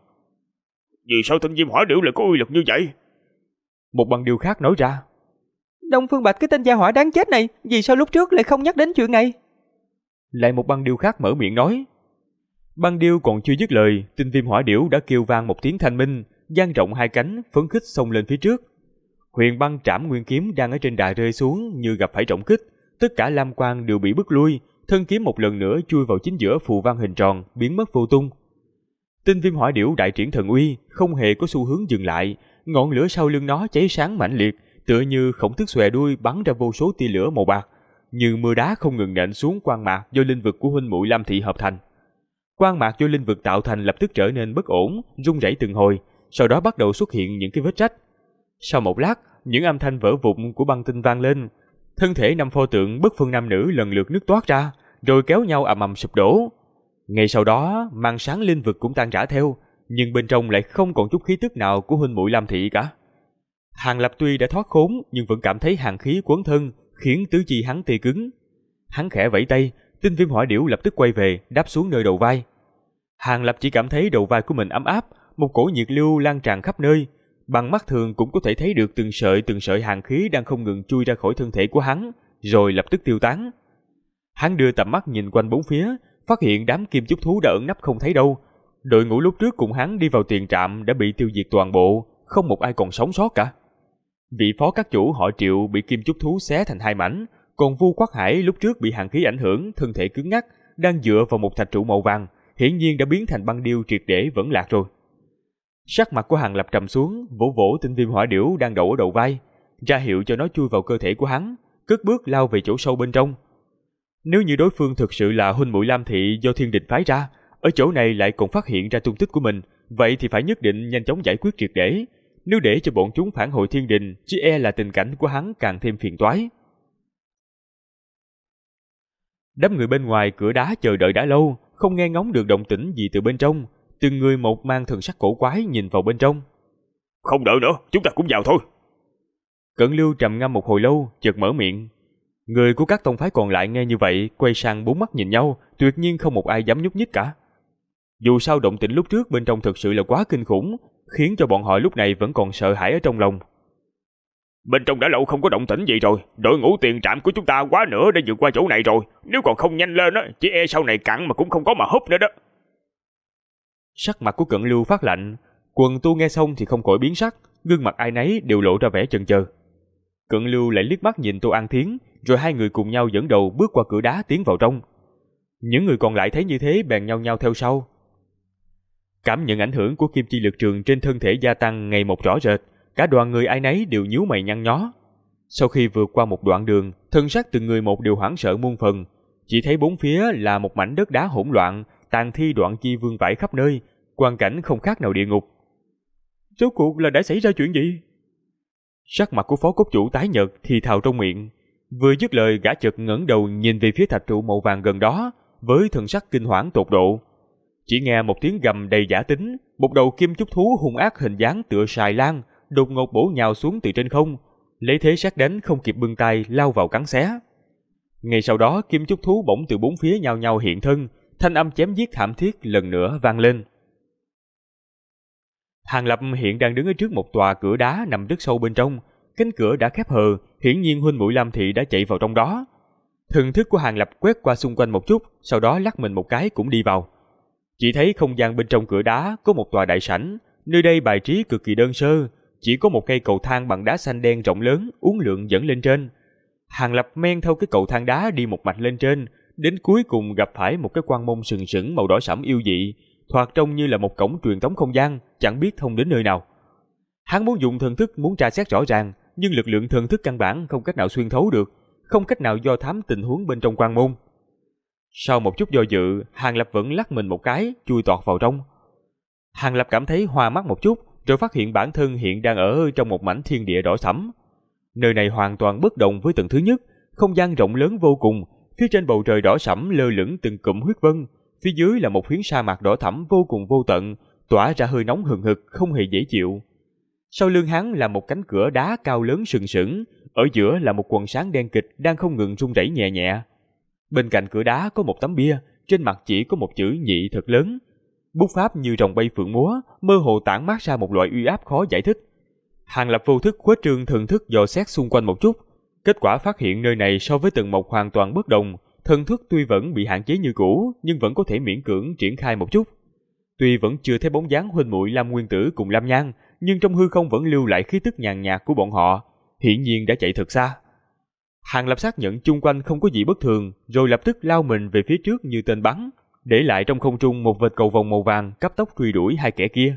Vì sao tinh diêm hỏa điểu lại có uy lực như vậy? Một băng điêu khác nói ra. Đông Phương Bạch cái tên gia hỏa đáng chết này, vì sao lúc trước lại không nhắc đến chuyện này? Lại một băng điêu khác mở miệng nói. Băng điêu còn chưa dứt lời, tinh viêm hỏa điểu đã kêu vang một tiếng thanh minh, dang rộng hai cánh, phấn khích xông lên phía trước. Huyền Băng Trảm Nguyên Kiếm đang ở trên đà rơi xuống như gặp phải trọng kích, tất cả lam quang đều bị bức lui, thân kiếm một lần nữa chui vào chính giữa phù văn hình tròn, biến mất vô tung. Tinh viêm hỏa điểu đại triển thần uy, không hề có xu hướng dừng lại, ngọn lửa sau lưng nó cháy sáng mãnh liệt, tựa như khổng tước xòe đuôi bắn ra vô số tia lửa màu bạc, như mưa đá không ngừng nện xuống quang mạc do linh vực của huynh muội Lam thị hợp thành. Quang mạc do linh vực tạo thành lập tức trở nên bất ổn, rung rẩy từng hồi, sau đó bắt đầu xuất hiện những cái vết rách. Sau một lát, những âm thanh vỡ vụn của băng tinh vang lên, thân thể 5 pho tượng bất phân nam nữ lần lượt nứt toát ra, rồi kéo nhau ầm ầm sụp đổ. Ngay sau đó, màn sáng linh vực cũng tan rã theo, nhưng bên trong lại không còn chút khí tức nào của huynh muội Lam thị cả. Hàng Lập tuy đã thoát khốn, nhưng vẫn cảm thấy hàn khí quấn thân, khiến tứ chi hắn tê cứng. Hắn khẽ vẫy tay, tinh viêm hỏa điểu lập tức quay về, đáp xuống nơi đầu vai. Hàng Lập chỉ cảm thấy đầu vai của mình ấm áp, một cổ nhiệt lưu lan tràn khắp nơi, bằng mắt thường cũng có thể thấy được từng sợi hàn khí đang không ngừng chui ra khỏi thân thể của hắn, rồi lập tức tiêu tán. Hắn đưa tầm mắt nhìn quanh bốn phía, phát hiện đám kim chúc thú đã ẩn nấp không thấy đâu. Đội ngũ lúc trước cùng hắn đi vào tiền trạm đã bị tiêu diệt toàn bộ, không một ai còn sống sót cả. Vị phó các chủ họ Triệu bị kim chúc thú xé thành hai mảnh, còn Vu Quắc Hải lúc trước bị hàn khí ảnh hưởng, thân thể cứng ngắc, đang dựa vào một thạch trụ màu vàng, hiển nhiên đã biến thành băng điêu triệt để vẫn lạc rồi. Sắc mặt của Hàng Lập trầm xuống, vỗ vỗ tinh viêm hỏa điểu đang đậu ở đầu vai, ra hiệu cho nó chui vào cơ thể của hắn, cất bước lao về chỗ sâu bên trong. Nếu như đối phương thực sự là huynh muội Lam thị do thiên địch phái ra, ở chỗ này lại còn phát hiện ra tung tích của mình, vậy thì phải nhất định nhanh chóng giải quyết triệt để. Nếu để cho bọn chúng phản hồi thiên đình, chỉ e là tình cảnh của hắn càng thêm phiền toái. Đám người bên ngoài cửa đá chờ đợi đã lâu, không nghe ngóng được động tĩnh gì từ bên trong, từng người một mang thần sắc cổ quái nhìn vào bên trong. Không đợi nữa, chúng ta cũng vào thôi. Cận Lưu trầm ngâm một hồi lâu, chợt mở miệng. Người của các tông phái còn lại nghe như vậy, quay sang bốn mắt nhìn nhau, tuyệt nhiên không một ai dám nhúc nhích cả. Dù sao động tĩnh lúc trước bên trong thực sự là quá kinh khủng, khiến cho bọn họ lúc này vẫn còn sợ hãi ở trong lòng. Bên trong đã lâu không có động tĩnh gì rồi, đội ngũ tiền trạm của chúng ta quá nữa đã vượt qua chỗ này rồi, nếu còn không nhanh lên á, chỉ e sau này cặn mà cũng không có mà húp nữa đó. Sắc mặt của Cận Lưu phát lạnh, Quần tu nghe xong thì không khỏi biến sắc, gương mặt ai nấy đều lộ ra vẻ chần chờ. Cận Lưu lại liếc mắt nhìn Tô An Thiến, rồi hai người cùng nhau dẫn đầu bước qua cửa đá tiến vào trong. Những người còn lại thấy như thế bèn nhau nhau theo sau. Cảm nhận ảnh hưởng của kim chi lực trường trên thân thể gia tăng ngày một rõ rệt, cả đoàn người ai nấy đều nhíu mày nhăn nhó. Sau khi vượt qua một đoạn đường, thân xác từng người một đều hoảng sợ muôn phần, chỉ thấy bốn phía là một mảnh đất đá hỗn loạn, tàn thi đoạn chi vương vãi khắp nơi, quang cảnh không khác nào địa ngục. Rốt cuộc là đã xảy ra chuyện gì? Sắc mặt của phó cốc chủ tái nhợt thì thào trong miệng. Vừa dứt lời, gã chợt ngẩng đầu nhìn về phía thạch trụ màu vàng gần đó, với thần sắc kinh hoảng tột độ. Chỉ nghe một tiếng gầm đầy dã tính, một đầu kim chúc thú hung ác hình dáng tựa sài lan đột ngột bổ nhào xuống từ trên không, lấy thế sát đánh không kịp bưng tay lao vào cắn xé. Ngay sau đó, kim chúc thú bỗng từ bốn phía nhao nhao hiện thân, thanh âm chém giết thảm thiết lần nữa vang lên. Hàng Lập hiện đang đứng ở trước một tòa cửa đá nằm rất sâu bên trong, cánh cửa đã khép hờ, hiển nhiên huynh muội Lam Thị đã chạy vào trong đó. Thần thức của Hàng Lập quét qua xung quanh một chút, sau đó lắc mình một cái cũng đi vào. Chỉ thấy không gian bên trong cửa đá có một tòa đại sảnh, nơi đây bài trí cực kỳ đơn sơ, chỉ có một cây cầu thang bằng đá xanh đen rộng lớn, uốn lượn dẫn lên trên. Hàng Lập men theo cái cầu thang đá đi một mạch lên trên, đến cuối cùng gặp phải một cái quan môn sừng sững màu đỏ sẫm yêu dị, thoạt trông như là một cổng truyền tống không gian, chẳng biết thông đến nơi nào. Hắn muốn dùng thần thức muốn tra xét rõ ràng, nhưng lực lượng thần thức căn bản không cách nào xuyên thấu được, không cách nào do thám tình huống bên trong quan môn. Sau một chút do dự, Hàng Lập vẫn lắc mình một cái, chui tọt vào trong. Hàng Lập cảm thấy hoa mắt một chút, rồi phát hiện bản thân hiện đang ở trong một mảnh thiên địa đỏ sẫm. Nơi này hoàn toàn bất đồng với tầng thứ nhất, không gian rộng lớn vô cùng, phía trên bầu trời đỏ sẫm lơ lửng từng cụm huyết vân, phía dưới là một phiến sa mạc đỏ thẫm vô cùng vô tận, tỏa ra hơi nóng hừng hực không hề dễ chịu. Sau lưng hắn là một cánh cửa đá cao lớn sừng sững, ở giữa là một quần sáng đen kịch đang không ngừng rung rẩy nhẹ nhẹ. Bên cạnh cửa đá có một tấm bia, trên mặt chỉ có một chữ nhị thật lớn. Bút pháp như rồng bay phượng múa, mơ hồ tản mát ra một loại uy áp khó giải thích. Hàng Lập vô thức khuếch trương thần thức dò xét xung quanh một chút, kết quả phát hiện nơi này so với tầng một hoàn toàn bất đồng. Thần thức tuy vẫn bị hạn chế như cũ, nhưng vẫn có thể miễn cưỡng triển khai một chút. Tuy vẫn chưa thấy bóng dáng huynh muội Lam Nguyên Tử cùng Lam Nhan, nhưng trong hư không vẫn lưu lại khí tức nhàn nhạt của bọn họ, hiển nhiên đã chạy thật xa. Hàng Lập xác nhận chung quanh không có gì bất thường, rồi lập tức lao mình về phía trước như tên bắn, để lại trong không trung một vệt cầu vồng màu vàng cấp tốc truy đuổi hai kẻ kia.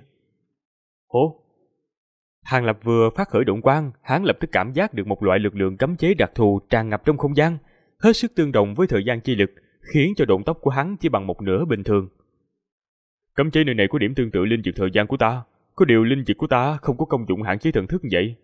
Ồ! Hàng Lập vừa phát khởi động quang, hắn lập tức cảm giác được một loại lực lượng cấm chế đặc thù tràn ngập trong không gian, hết sức tương đồng với thời gian chi lực, khiến cho độn tốc của hắn chỉ bằng một nửa bình thường. Cấm chế nơi này có điểm tương tự linh dược thời gian của ta, có điều linh dược của ta không có công dụng hạn chế thần thức như vậy.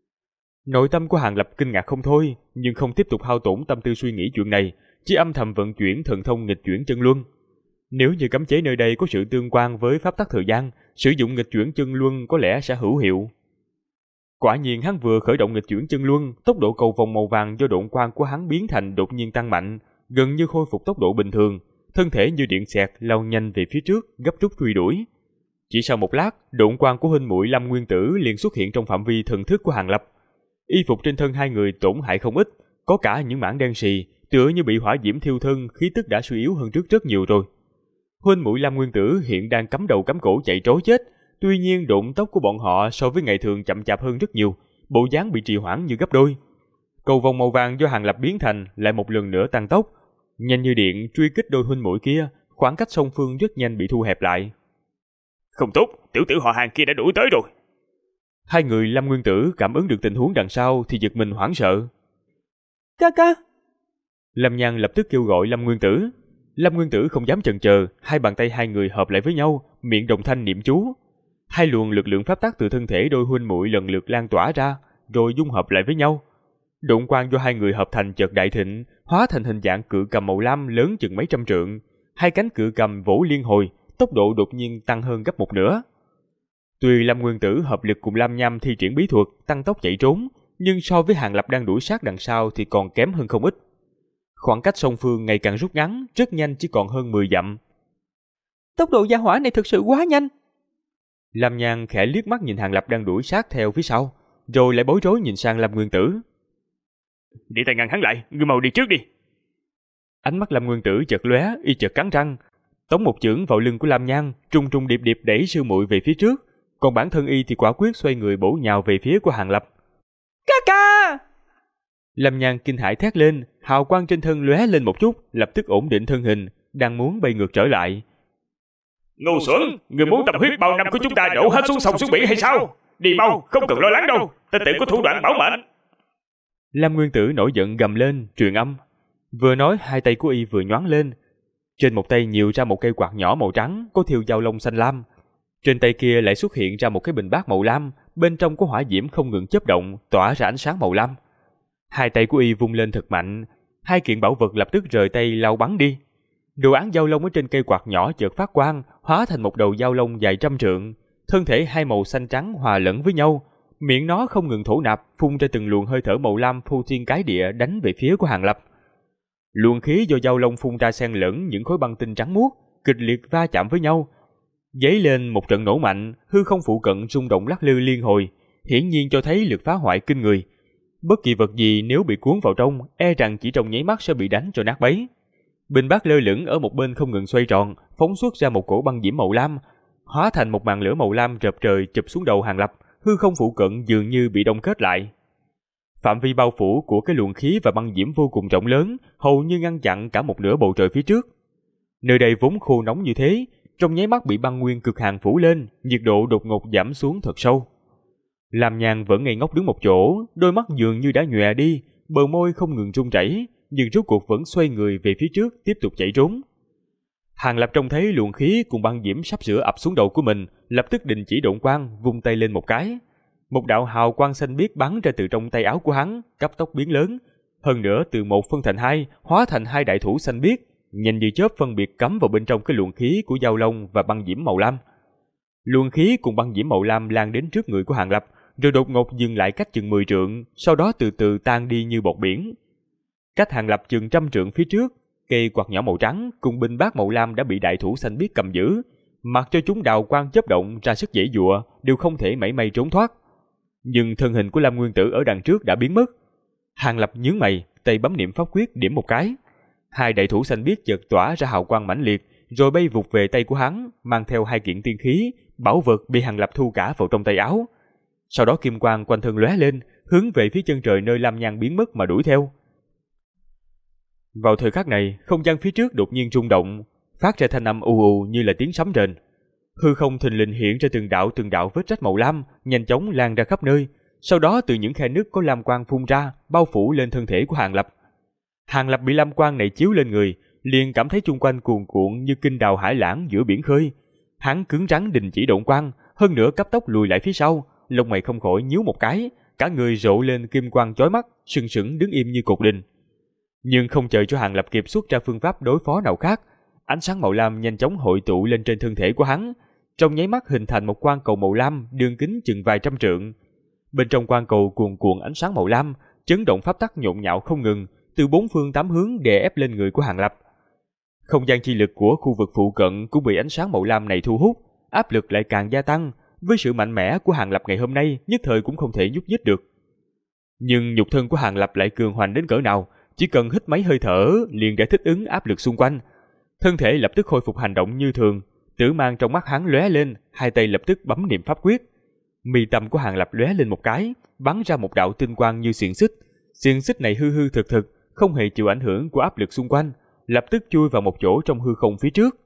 Nội tâm của Hàng Lập kinh ngạc không thôi, nhưng không tiếp tục hao tổn tâm tư suy nghĩ chuyện này, chỉ âm thầm vận chuyển thần thông nghịch chuyển chân luân. Nếu như cấm chế nơi đây có sự tương quan với pháp tắc thời gian, sử dụng nghịch chuyển chân luân có lẽ sẽ hữu hiệu. Quả nhiên hắn vừa khởi động nghịch chuyển chân luân, tốc độ cầu vòng màu vàng do độn quang của hắn biến thành đột nhiên tăng mạnh, gần như khôi phục tốc độ bình thường, thân thể như điện xẹt lao nhanh về phía trước, gấp rút truy đuổi. Chỉ sau một lát, độn quang của huynh muội Lâm Nguyên Tử liền xuất hiện trong phạm vi thần thức của Hàng Lập. Y phục trên thân hai người tổn hại không ít, có cả những mảng đen xì, tựa như bị hỏa diễm thiêu thân, khí tức đã suy yếu hơn trước rất nhiều rồi. Huynh muội Lâm Nguyên Tử hiện đang cắm đầu cắm cổ chạy trối chết, tuy nhiên độn tốc của bọn họ so với ngày thường chậm chạp hơn rất nhiều, bộ dáng bị trì hoãn như gấp đôi. Cầu vòng màu vàng do Hàng Lập biến thành lại một lần nữa tăng tốc, nhanh như điện truy kích đôi huynh muội kia, khoảng cách song phương rất nhanh bị thu hẹp lại. Không tốt, tiểu tử họ Hàng kia đã đuổi tới rồi. Hai người Lâm Nguyên Tử cảm ứng được tình huống đằng sau thì giật mình hoảng sợ. Ca ca! Lâm Nhan lập tức kêu gọi Lâm Nguyên Tử. Lâm Nguyên Tử không dám chần chờ, hai bàn tay hai người hợp lại với nhau, miệng đồng thanh niệm chú. Hai luồng lực lượng pháp tắc từ thân thể đôi huynh muội lần lượt lan tỏa ra, rồi dung hợp lại với nhau. Độn quang do hai người hợp thành chợt đại thịnh, hóa thành hình dạng cự cầm màu lam lớn chừng mấy trăm trượng. Hai cánh cự cầm vỗ liên hồi, tốc độ đột nhiên tăng hơn gấp một nửa. Tuy Lâm Nguyên Tử hợp lực cùng Lam Nham thi triển bí thuật tăng tốc chạy trốn, nhưng so với Hàng Lập đang đuổi sát đằng sau thì còn kém hơn không ít. Khoảng cách song phương ngày càng rút ngắn, rất nhanh chỉ còn hơn 10 dặm. Tốc độ gia hỏa này thực sự quá nhanh. Lam Nhan khẽ liếc mắt nhìn Hàng Lập đang đuổi sát theo phía sau, rồi lại bối rối nhìn sang Lâm Nguyên Tử. Để tay ngăn hắn lại, ngươi mau đi trước đi. Ánh mắt Lâm Nguyên Tử chợt lóe, y chợt cắn răng, tống một chưởng vào lưng của Lam Nhan, trung trung điệp điệp đẩy sư muội về phía trước, còn bản thân y thì quả quyết xoay người bổ nhào về phía của Hàng Lập. Ca ca! Lâm Nhan kinh hãi thét lên, hào quang trên thân lóe lên một chút, lập tức ổn định thân hình, đang muốn bay ngược trở lại. Ngu xuẩn, người muốn tâm huyết bao năm của chúng ta đổ hết xuống sông xuống biển hay sao? Đi mau, không cần lo lắng đâu, ta tự có thủ đoạn bảo mệnh. Lam Nguyên Tử nổi giận gầm lên, truyền âm. Vừa nói, hai tay của y vừa nhoáng lên. Trên một tay nhiều ra một cây quạt nhỏ màu trắng, có thiêu dao lông xanh lam. Trên tay kia lại xuất hiện ra một cái bình bát màu lam, bên trong có hỏa diễm không ngừng chớp động, tỏa ra ánh sáng màu lam. Hai tay của y vung lên thật mạnh, hai kiện bảo vật lập tức rời tay lao bắn đi. Đồ án dao lông ở trên cây quạt nhỏ chợt phát quang, hóa thành một đầu dao lông dài 100 trượng, thân thể hai màu xanh trắng hòa lẫn với nhau, miệng nó không ngừng thổ nạp, phun ra từng luồng hơi thở màu lam phô thiên cái địa đánh về phía của Hàng Lập. Luồng khí do dao lông phun ra xen lẫn những khối băng tinh trắng muốt, kịch liệt va chạm với nhau, dấy lên một trận nổ mạnh, hư không phụ cận rung động lắc lư liên hồi, hiển nhiên cho thấy lực phá hoại kinh người. Bất kỳ vật gì nếu bị cuốn vào trong, e rằng chỉ trong nháy mắt sẽ bị đánh cho nát bấy. Bình bát lơ lửng ở một bên không ngừng xoay tròn, phóng xuất ra một cổ băng diễm màu lam, hóa thành một màn lửa màu lam rợp trời chụp xuống đầu Hàng Lập, hư không phụ cận dường như bị đông kết lại. Phạm vi bao phủ của cái luồng khí và băng diễm vô cùng rộng lớn, hầu như ngăn chặn cả một nửa bầu trời phía trước. Nơi đây vốn khô nóng như thế, trong nháy mắt bị băng nguyên cực hàn phủ lên, nhiệt độ đột ngột giảm xuống thật sâu. Lam Nhan vẫn ngây ngốc đứng một chỗ, đôi mắt dường như đã nhòe đi, bờ môi không ngừng run rẩy, nhưng rốt cuộc vẫn xoay người về phía trước tiếp tục chạy trốn. Hàng Lập trông thấy luồng khí cùng băng diễm sắp sửa ập xuống đầu của mình, lập tức đình chỉ độn quang, vung tay lên một cái. Một đạo hào quang xanh biếc bắn ra từ trong tay áo của hắn, cấp tốc biến lớn, hơn nữa từ một phân thành hai, hóa thành hai đại thủ xanh biếc, nhanh như chớp phân biệt cắm vào bên trong cái luồng khí của dao lông và băng diễm màu lam. Luồng khí cùng băng diễm màu lam lan đến trước người của Hàng Lập, rồi đột ngột dừng lại cách chừng 10 trượng, sau đó từ từ tan đi như bọt biển. Cách Hàng Lập chừng 100 trượng phía trước, cây quạt nhỏ màu trắng cùng bình bát màu lam đã bị đại thủ xanh biếc cầm giữ, mặc cho chúng đào quang chớp động ra sức giãy giụa, đều không thể mảy may trốn thoát. Nhưng thân hình của Lam Nguyên Tử ở đằng trước đã biến mất. Hàng Lập nhướng mày, tay bấm niệm pháp quyết điểm một cái, hai đại thủ xanh biếc chợt tỏa ra hào quang mãnh liệt, rồi bay vụt về tay của hắn, mang theo hai kiện tiên khí, bảo vật bị Hàng Lập thu cả vào trong tay áo. Sau đó kim quang quanh thân lóe lên, hướng về phía chân trời nơi Lam Nhan biến mất mà đuổi theo. Vào thời khắc này, không gian phía trước đột nhiên rung động, phát ra thanh âm ù ù như là tiếng sấm rền. Hư không thình lình hiện ra từng đạo vết rách màu lam, nhanh chóng lan ra khắp nơi. Sau đó từ những khe nứt có lam quang phun ra, bao phủ lên thân thể của Hàng Lập. Hàng Lập bị lam quang này chiếu lên người, liền cảm thấy chung quanh cuồn cuộn như kinh đào hải lãng giữa biển khơi. Hắn cứng rắn đình chỉ độn quang, hơn nữa cấp tốc lùi lại phía sau, lông mày không khỏi nhíu một cái, cả người rộ lên kim quang chói mắt, sừng sững đứng im như cột đình. Nhưng không chờ cho Hàng Lập kịp xuất ra phương pháp đối phó nào khác, ánh sáng màu lam nhanh chóng hội tụ lên trên thân thể của hắn, trong nháy mắt hình thành một quang cầu màu lam đường kính chừng vài trăm trượng. Bên trong quang cầu cuồn cuộn ánh sáng màu lam, chấn động pháp tắc nhộn nhạo không ngừng, từ bốn phương tám hướng đè ép lên người của Hàng Lập. Không gian chi lực của khu vực phụ cận cũng bị ánh sáng màu lam này thu hút, áp lực lại càng gia tăng. Với sự mạnh mẽ của Hàng Lập ngày hôm nay, nhất thời cũng không thể nhúc nhích được. Nhưng nhục thân của Hàng Lập lại cường hoành đến cỡ nào, chỉ cần hít mấy hơi thở liền đã thích ứng áp lực xung quanh. Thân thể lập tức khôi phục hành động như thường, tử mang trong mắt hắn lóe lên, hai tay lập tức bấm niệm pháp quyết. Mi tâm của Hàng Lập lóe lên một cái, bắn ra một đạo tinh quang như xiềng xích. Xiềng xích này hư hư thực thực, không hề chịu ảnh hưởng của áp lực xung quanh, lập tức chui vào một chỗ trong hư không phía trước.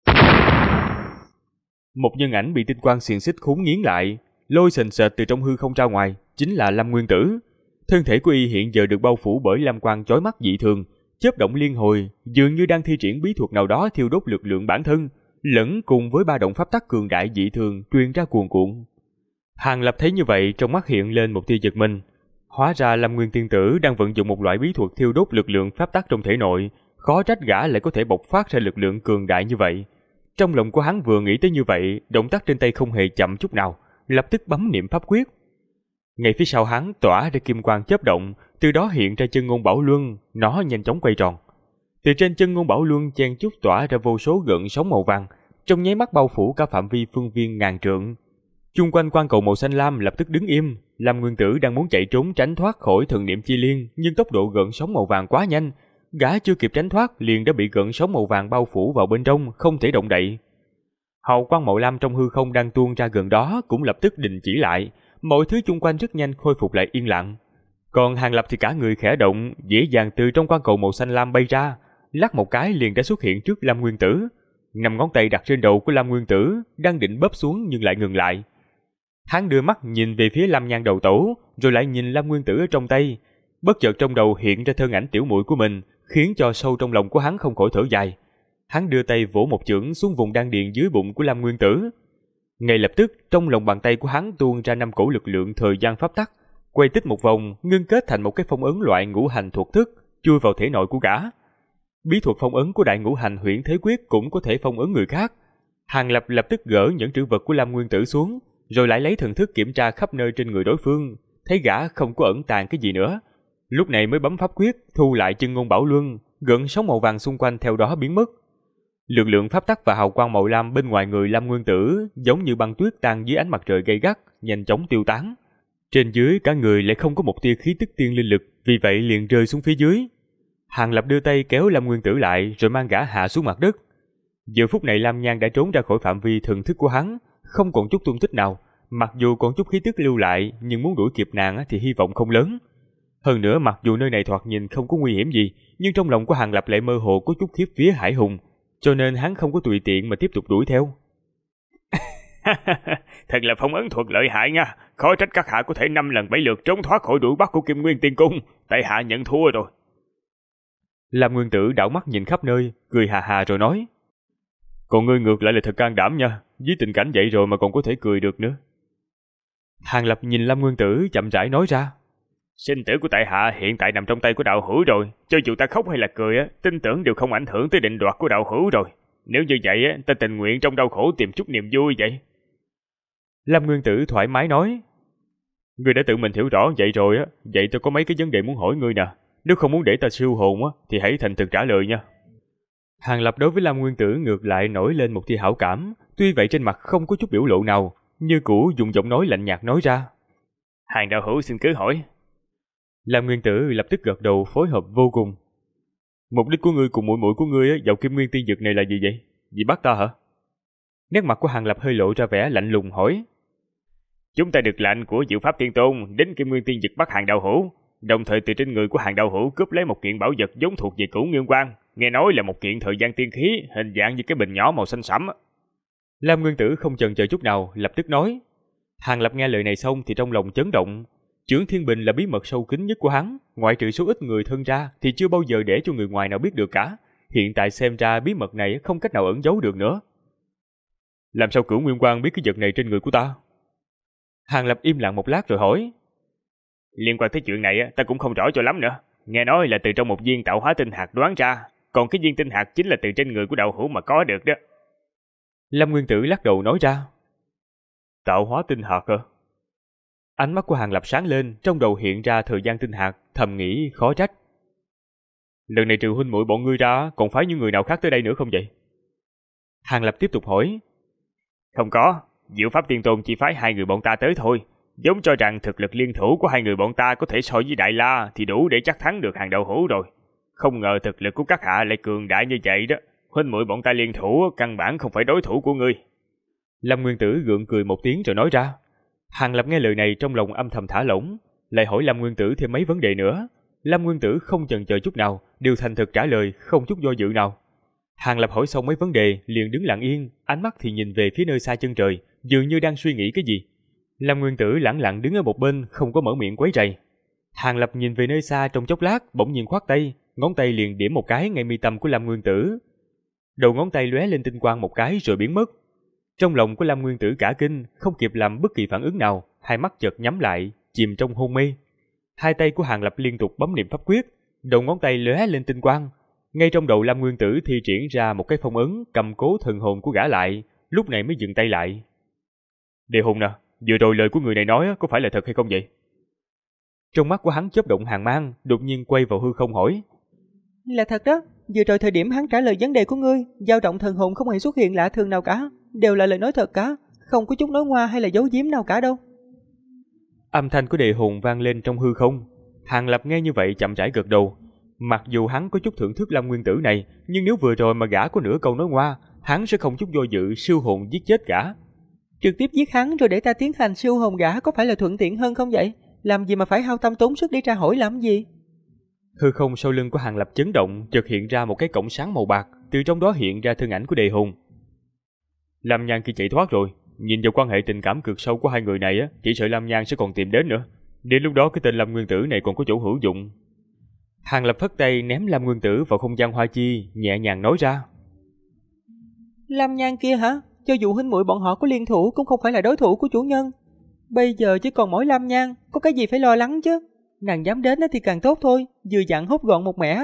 Một nhân ảnh bị tinh quang xiềng xích khốn nghiến lại, lôi sền sệt từ trong hư không ra ngoài, chính là Lâm Nguyên Tử. Thân thể của y hiện giờ được bao phủ bởi lam quang chói mắt dị thường, chớp động liên hồi, dường như đang thi triển bí thuật nào đó thiêu đốt lực lượng bản thân, lẫn cùng với ba động pháp tắc cường đại dị thường truyền ra cuồn cuộn. Hàng Lập thấy như vậy, trong mắt hiện lên một tia giật mình. Hóa ra Lâm Nguyên tiên tử đang vận dụng một loại bí thuật thiêu đốt lực lượng pháp tắc trong thể nội, khó trách gã lại có thể bộc phát ra lực lượng cường đại như vậy. Trong lòng của hắn vừa nghĩ tới như vậy, động tác trên tay không hề chậm chút nào, lập tức bấm niệm pháp quyết. Ngay phía sau hắn tỏa ra kim quang chớp động, từ đó hiện ra chân ngôn bảo luân, nó nhanh chóng quay tròn. Từ trên chân ngôn bảo luân chen chúc tỏa ra vô số gợn sóng màu vàng, trong nháy mắt bao phủ cả phạm vi phương viên ngàn trượng. Chung quanh quang cầu màu xanh lam lập tức đứng im. Lâm Nguyên Tử đang muốn chạy trốn tránh thoát khỏi thần niệm chi liên, nhưng tốc độ gợn sóng màu vàng quá nhanh, gã chưa kịp tránh thoát liền đã bị gợn sóng màu vàng bao phủ vào bên trong, không thể động đậy. Hào quang màu lam trong hư không đang tuôn ra gần đó cũng lập tức đình chỉ lại, mọi thứ chung quanh rất nhanh khôi phục lại yên lặng. Còn Hàng Lập thì cả người khẽ động, dễ dàng từ trong quang cầu màu xanh lam bay ra, lắc một cái liền đã xuất hiện trước Lam Nguyên Tử. 5 ngón tay đặt trên đầu của Lam Nguyên Tử, đang định bóp xuống nhưng lại ngừng lại. Hắn đưa mắt nhìn về phía Lam Nhan đầu tổ, rồi lại nhìn Lam Nguyên Tử ở trong tay. Bất chợt trong đầu hiện ra thân ảnh tiểu muội của mình, khiến cho sâu trong lòng của hắn không khỏi thở dài. Hắn đưa tay vỗ một chưởng xuống vùng đan điền dưới bụng của Lam Nguyên Tử. Ngay lập tức, trong lòng bàn tay của hắn tuôn ra 5 cổ lực lượng thời gian pháp tắc, quay tích một vòng, ngưng kết thành một cái phong ấn loại ngũ hành thuộc thức, chui vào thể nội của gã. Bí thuật phong ấn của đại ngũ hành huyễn thế quyết cũng có thể phong ấn người khác. Hàng Lập lập tức gỡ những trữ vật của Lam Nguyên Tử xuống, rồi lại lấy thần thức kiểm tra khắp nơi trên người đối phương, thấy gã không có ẩn tàng cái gì nữa. Lúc này mới bấm pháp quyết, thu lại chân ngôn bảo luân, gợn sóng màu vàng xung quanh theo đó biến mất. Lực lượng pháp tắc và hào quang màu lam bên ngoài người Lam Nguyên Tử giống như băng tuyết tan dưới ánh mặt trời gay gắt, nhanh chóng tiêu tán. Trên dưới cả người lại không có một tia khí tức tiên linh lực, vì vậy liền rơi xuống phía dưới. Hàng Lập đưa tay kéo Lam Nguyên Tử lại rồi mang gã hạ xuống mặt đất. Giờ phút này Lam Nhan đã trốn ra khỏi phạm vi thần thức của hắn, không còn chút tung tích nào. Mặc dù còn chút khí tức lưu lại, nhưng muốn đuổi kịp nàng thì hy vọng không lớn. Hơn nữa mặc dù nơi này thoạt nhìn không có nguy hiểm gì, nhưng trong lòng của Hàng Lập lại mơ hồ có chút khiếp vía hải hùng, cho nên hắn không có tùy tiện mà tiếp tục đuổi theo. Thật là phong ấn thuật lợi hại nha, khó trách các hạ có thể 5 lần 7 lượt trốn thoát khỏi đuổi bắt của Kim Nguyên Tiên Cung, tại hạ nhận thua rồi. Lam Nguyên Tử đảo mắt nhìn khắp nơi, cười hà hà rồi nói: Còn ngươi ngược lại là thật can đảm nha, dưới tình cảnh vậy rồi mà còn có thể cười được nữa. Hàng Lập nhìn Lam Nguyên Tử chậm rãi nói ra: Sinh tử của tại hạ hiện tại nằm trong tay của đạo hữu rồi, cho dù ta khóc hay là cười tin tưởng đều không ảnh hưởng tới định đoạt của đạo hữu rồi. Nếu như vậy ta tình nguyện trong đau khổ tìm chút niềm vui vậy. Lam Nguyên Tử thoải mái nói: Ngươi đã tự mình hiểu rõ vậy rồi vậy tôi có mấy cái vấn đề muốn hỏi ngươi nè. Nếu không muốn để ta siêu hồn thì hãy thành thực trả lời nha. Hàng Lập đối với Lam Nguyên Tử ngược lại nổi lên một tia hảo cảm, tuy vậy trên mặt không có chút biểu lộ nào, như cũ dùng giọng nói lạnh nhạt nói ra: Hàng đạo hữu xin cứ hỏi. Lam Nguyên Tử lập tức gật đầu phối hợp vô cùng. Mục đích của ngươi cùng muội muội của ngươi vào Kim Nguyên Tiên Dực này là gì vậy? Vì bắt ta hả? Nét mặt của Hàng Lập hơi lộ ra vẻ lạnh lùng hỏi. Chúng ta được lệnh của Diệu Pháp Tiên Tôn đến Kim Nguyên Tiên Dực bắt Hàng đạo hữu, đồng thời từ trên người của Hàng đạo hữu cướp lấy một kiện bảo vật giống thuộc về Cửu Nguyên Quang, nghe nói là một kiện thời gian tiên khí, hình dạng như cái bình nhỏ màu xanh sẫm. Lam Nguyên Tử không chần chờ chút nào, lập tức nói. Hàng Lập nghe lời này xong thì trong lòng chấn động. Chưởng Thiên Bình là bí mật sâu kín nhất của hắn, ngoại trừ số ít người thân ra thì chưa bao giờ để cho người ngoài nào biết được cả. Hiện tại xem ra bí mật này không cách nào ẩn giấu được nữa. Làm sao Cửu Nguyên Quang biết cái vật này trên người của ta? Hàng Lập im lặng một lát rồi hỏi. Liên quan tới chuyện này ta cũng không rõ cho lắm nữa. Nghe nói là từ trong một viên tạo hóa tinh hạt đoán ra, còn cái viên tinh hạt chính là từ trên người của đạo hữu mà có được đó. Lâm Nguyên Tử lắc đầu nói ra. Tạo hóa tinh hạt hả? Ánh mắt của Hàng Lập sáng lên, trong đầu hiện ra thời gian tinh hạt, thầm nghĩ khó trách. Lần này trừ huynh muội bọn ngươi ra, còn phải những người nào khác tới đây nữa không vậy? Hàng Lập tiếp tục hỏi. Không có, Diệu Pháp Tiên Tôn chỉ phái 2 người bọn ta tới thôi. Giống cho rằng thực lực liên thủ của 2 người bọn ta có thể so với Đại La thì đủ để chắc thắng được Hàng đạo hữu rồi. Không ngờ thực lực của các hạ lại cường đại như vậy đó. Huynh muội bọn ta liên thủ căn bản không phải đối thủ của ngươi. Lâm Nguyên Tử gượng cười một tiếng rồi nói ra. Hàng Lập nghe lời này trong lòng âm thầm thả lỏng, lại hỏi Lâm Nguyên Tử thêm mấy vấn đề nữa. Lâm Nguyên Tử không chần chờ chút nào, đều thành thực trả lời, không chút do dự nào. Hàng Lập hỏi xong mấy vấn đề, liền đứng lặng yên, ánh mắt thì nhìn về phía nơi xa chân trời, dường như đang suy nghĩ cái gì. Lâm Nguyên Tử lẳng lặng đứng ở một bên, không có mở miệng quấy rầy. Hàng Lập nhìn về nơi xa trong chốc lát, bỗng nhiên khoát tay, ngón tay liền điểm một cái ngay mi tâm của Lâm Nguyên Tử. Đầu ngón tay lóe lên tinh quang một cái rồi biến mất. Trong lòng của Lâm Nguyên Tử cả kinh, không kịp làm bất kỳ phản ứng nào, hai mắt chợt nhắm lại, chìm trong hôn mê. Hai tay của Hàng Lập liên tục bấm niệm pháp quyết, đầu ngón tay lóe lên tinh quang. Ngay trong đầu Lâm Nguyên Tử thi triển ra một cái phong ấn cầm cố thần hồn của gã lại, lúc này mới dừng tay lại. Đề hồn nè, vừa rồi lời của người này nói có phải là thật hay không vậy? Trong mắt của hắn chớp động hàn mang, đột nhiên quay vào hư không hỏi. Là thật đó, vừa rồi thời điểm hắn trả lời vấn đề của ngươi, dao động thần hồn không hề xuất hiện lạ thường nào cả, đều là lời nói thật cả, không có chút nói ngoa hay là giấu giếm nào cả đâu. Âm thanh của đề hồn vang lên trong hư không. Hàng Lập nghe như vậy chậm rãi gật đầu. Mặc dù hắn có chút thưởng thức Lâm Nguyên Tử này, nhưng nếu vừa rồi mà gã có nửa câu nói ngoa, hắn sẽ không chút do dự siêu hồn giết chết gã. Trực tiếp giết hắn rồi để ta tiến hành siêu hồn gã có phải là thuận tiện hơn không vậy? Làm gì mà phải hao tâm tốn sức để tra hỏi làm gì? Hư không sau lưng của Hàng Lập chấn động, chợt hiện ra một cái cổng sáng màu bạc, từ trong đó hiện ra thân ảnh của Đề Hùng. Lam Nhan kia chạy thoát rồi, nhìn vào quan hệ tình cảm cực sâu của hai người này chỉ sợ Lam Nhan sẽ còn tìm đến nữa. Đến lúc đó cái tên Lâm Nguyên Tử này còn có chỗ hữu dụng. Hàng Lập phất tay ném Lâm Nguyên Tử vào không gian hoa chi, nhẹ nhàng nói ra. Lam Nhan kia hả? Cho dù huynh muội bọn họ có liên thủ cũng không phải là đối thủ của chủ nhân. Bây giờ chỉ còn mỗi Lam Nhan, có cái gì phải lo lắng chứ? Nàng dám đến thì càng tốt thôi, vừa dặn hốt gọn một mẻ.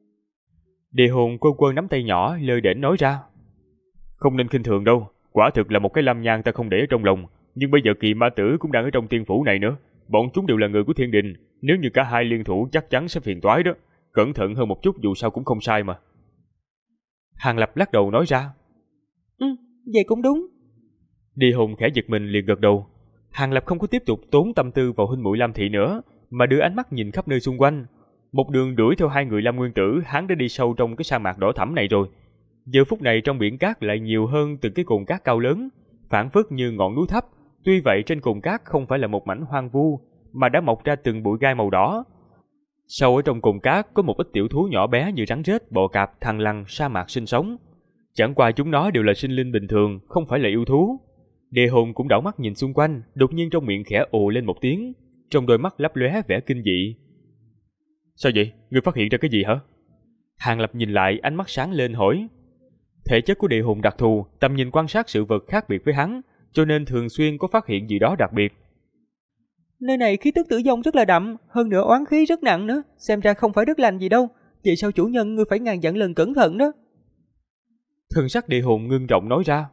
Đề Hùng quơ quơ nắm tay nhỏ lơ đễnh nói ra. Không nên khinh thường đâu, quả thực là một cái Lam Nhan ta không để ở trong lòng, nhưng bây giờ Kỳ Ma Tử cũng đang ở trong tiên phủ này nữa, bọn chúng đều là người của thiên đình, nếu như cả hai liên thủ chắc chắn sẽ phiền toái đó, cẩn thận hơn một chút dù sao cũng không sai mà. Hàng Lập lắc đầu nói ra. Vậy cũng đúng. Đề Hùng khẽ giật mình liền gật đầu. Hàng Lập không có tiếp tục tốn tâm tư vào huynh muội Lam thị nữa, mà đưa ánh mắt nhìn khắp nơi xung quanh. Một đường đuổi theo hai người Lam Nguyên Tử, hắn đã đi sâu trong cái sa mạc đỏ thẫm này rồi. Giờ phút này trong biển cát lại nhiều hơn từng cái cồn cát cao lớn, phảng phất như ngọn núi thấp. Tuy vậy trên cồn cát không phải là một mảnh hoang vu, mà đã mọc ra từng bụi gai màu đỏ. Sâu ở trong cồn cát có một ít tiểu thú nhỏ bé như rắn rết, bọ cạp, thằn lằn sa mạc sinh sống. Chẳng qua chúng nó đều là sinh linh bình thường, không phải là yêu thú. Đề Hùng cũng đảo mắt nhìn xung quanh, đột nhiên trong miệng khẽ ồ lên một tiếng, trong đôi mắt lấp lóe vẻ kinh dị. Sao vậy? Ngươi phát hiện ra cái gì hả? Hàng Lập nhìn lại, ánh mắt sáng lên hỏi. Thể chất của Đề Hùng đặc thù, tầm nhìn quan sát sự vật khác biệt với hắn, cho nên thường xuyên có phát hiện gì đó đặc biệt. Nơi này khí tức tử vong rất là đậm, hơn nữa oán khí rất nặng nữa, xem ra không phải đất lành gì đâu. Vậy sao chủ nhân ngươi phải ngàn dặn lần cẩn thận đó? Thần sắc Đề Hùng ngưng trọng nói ra.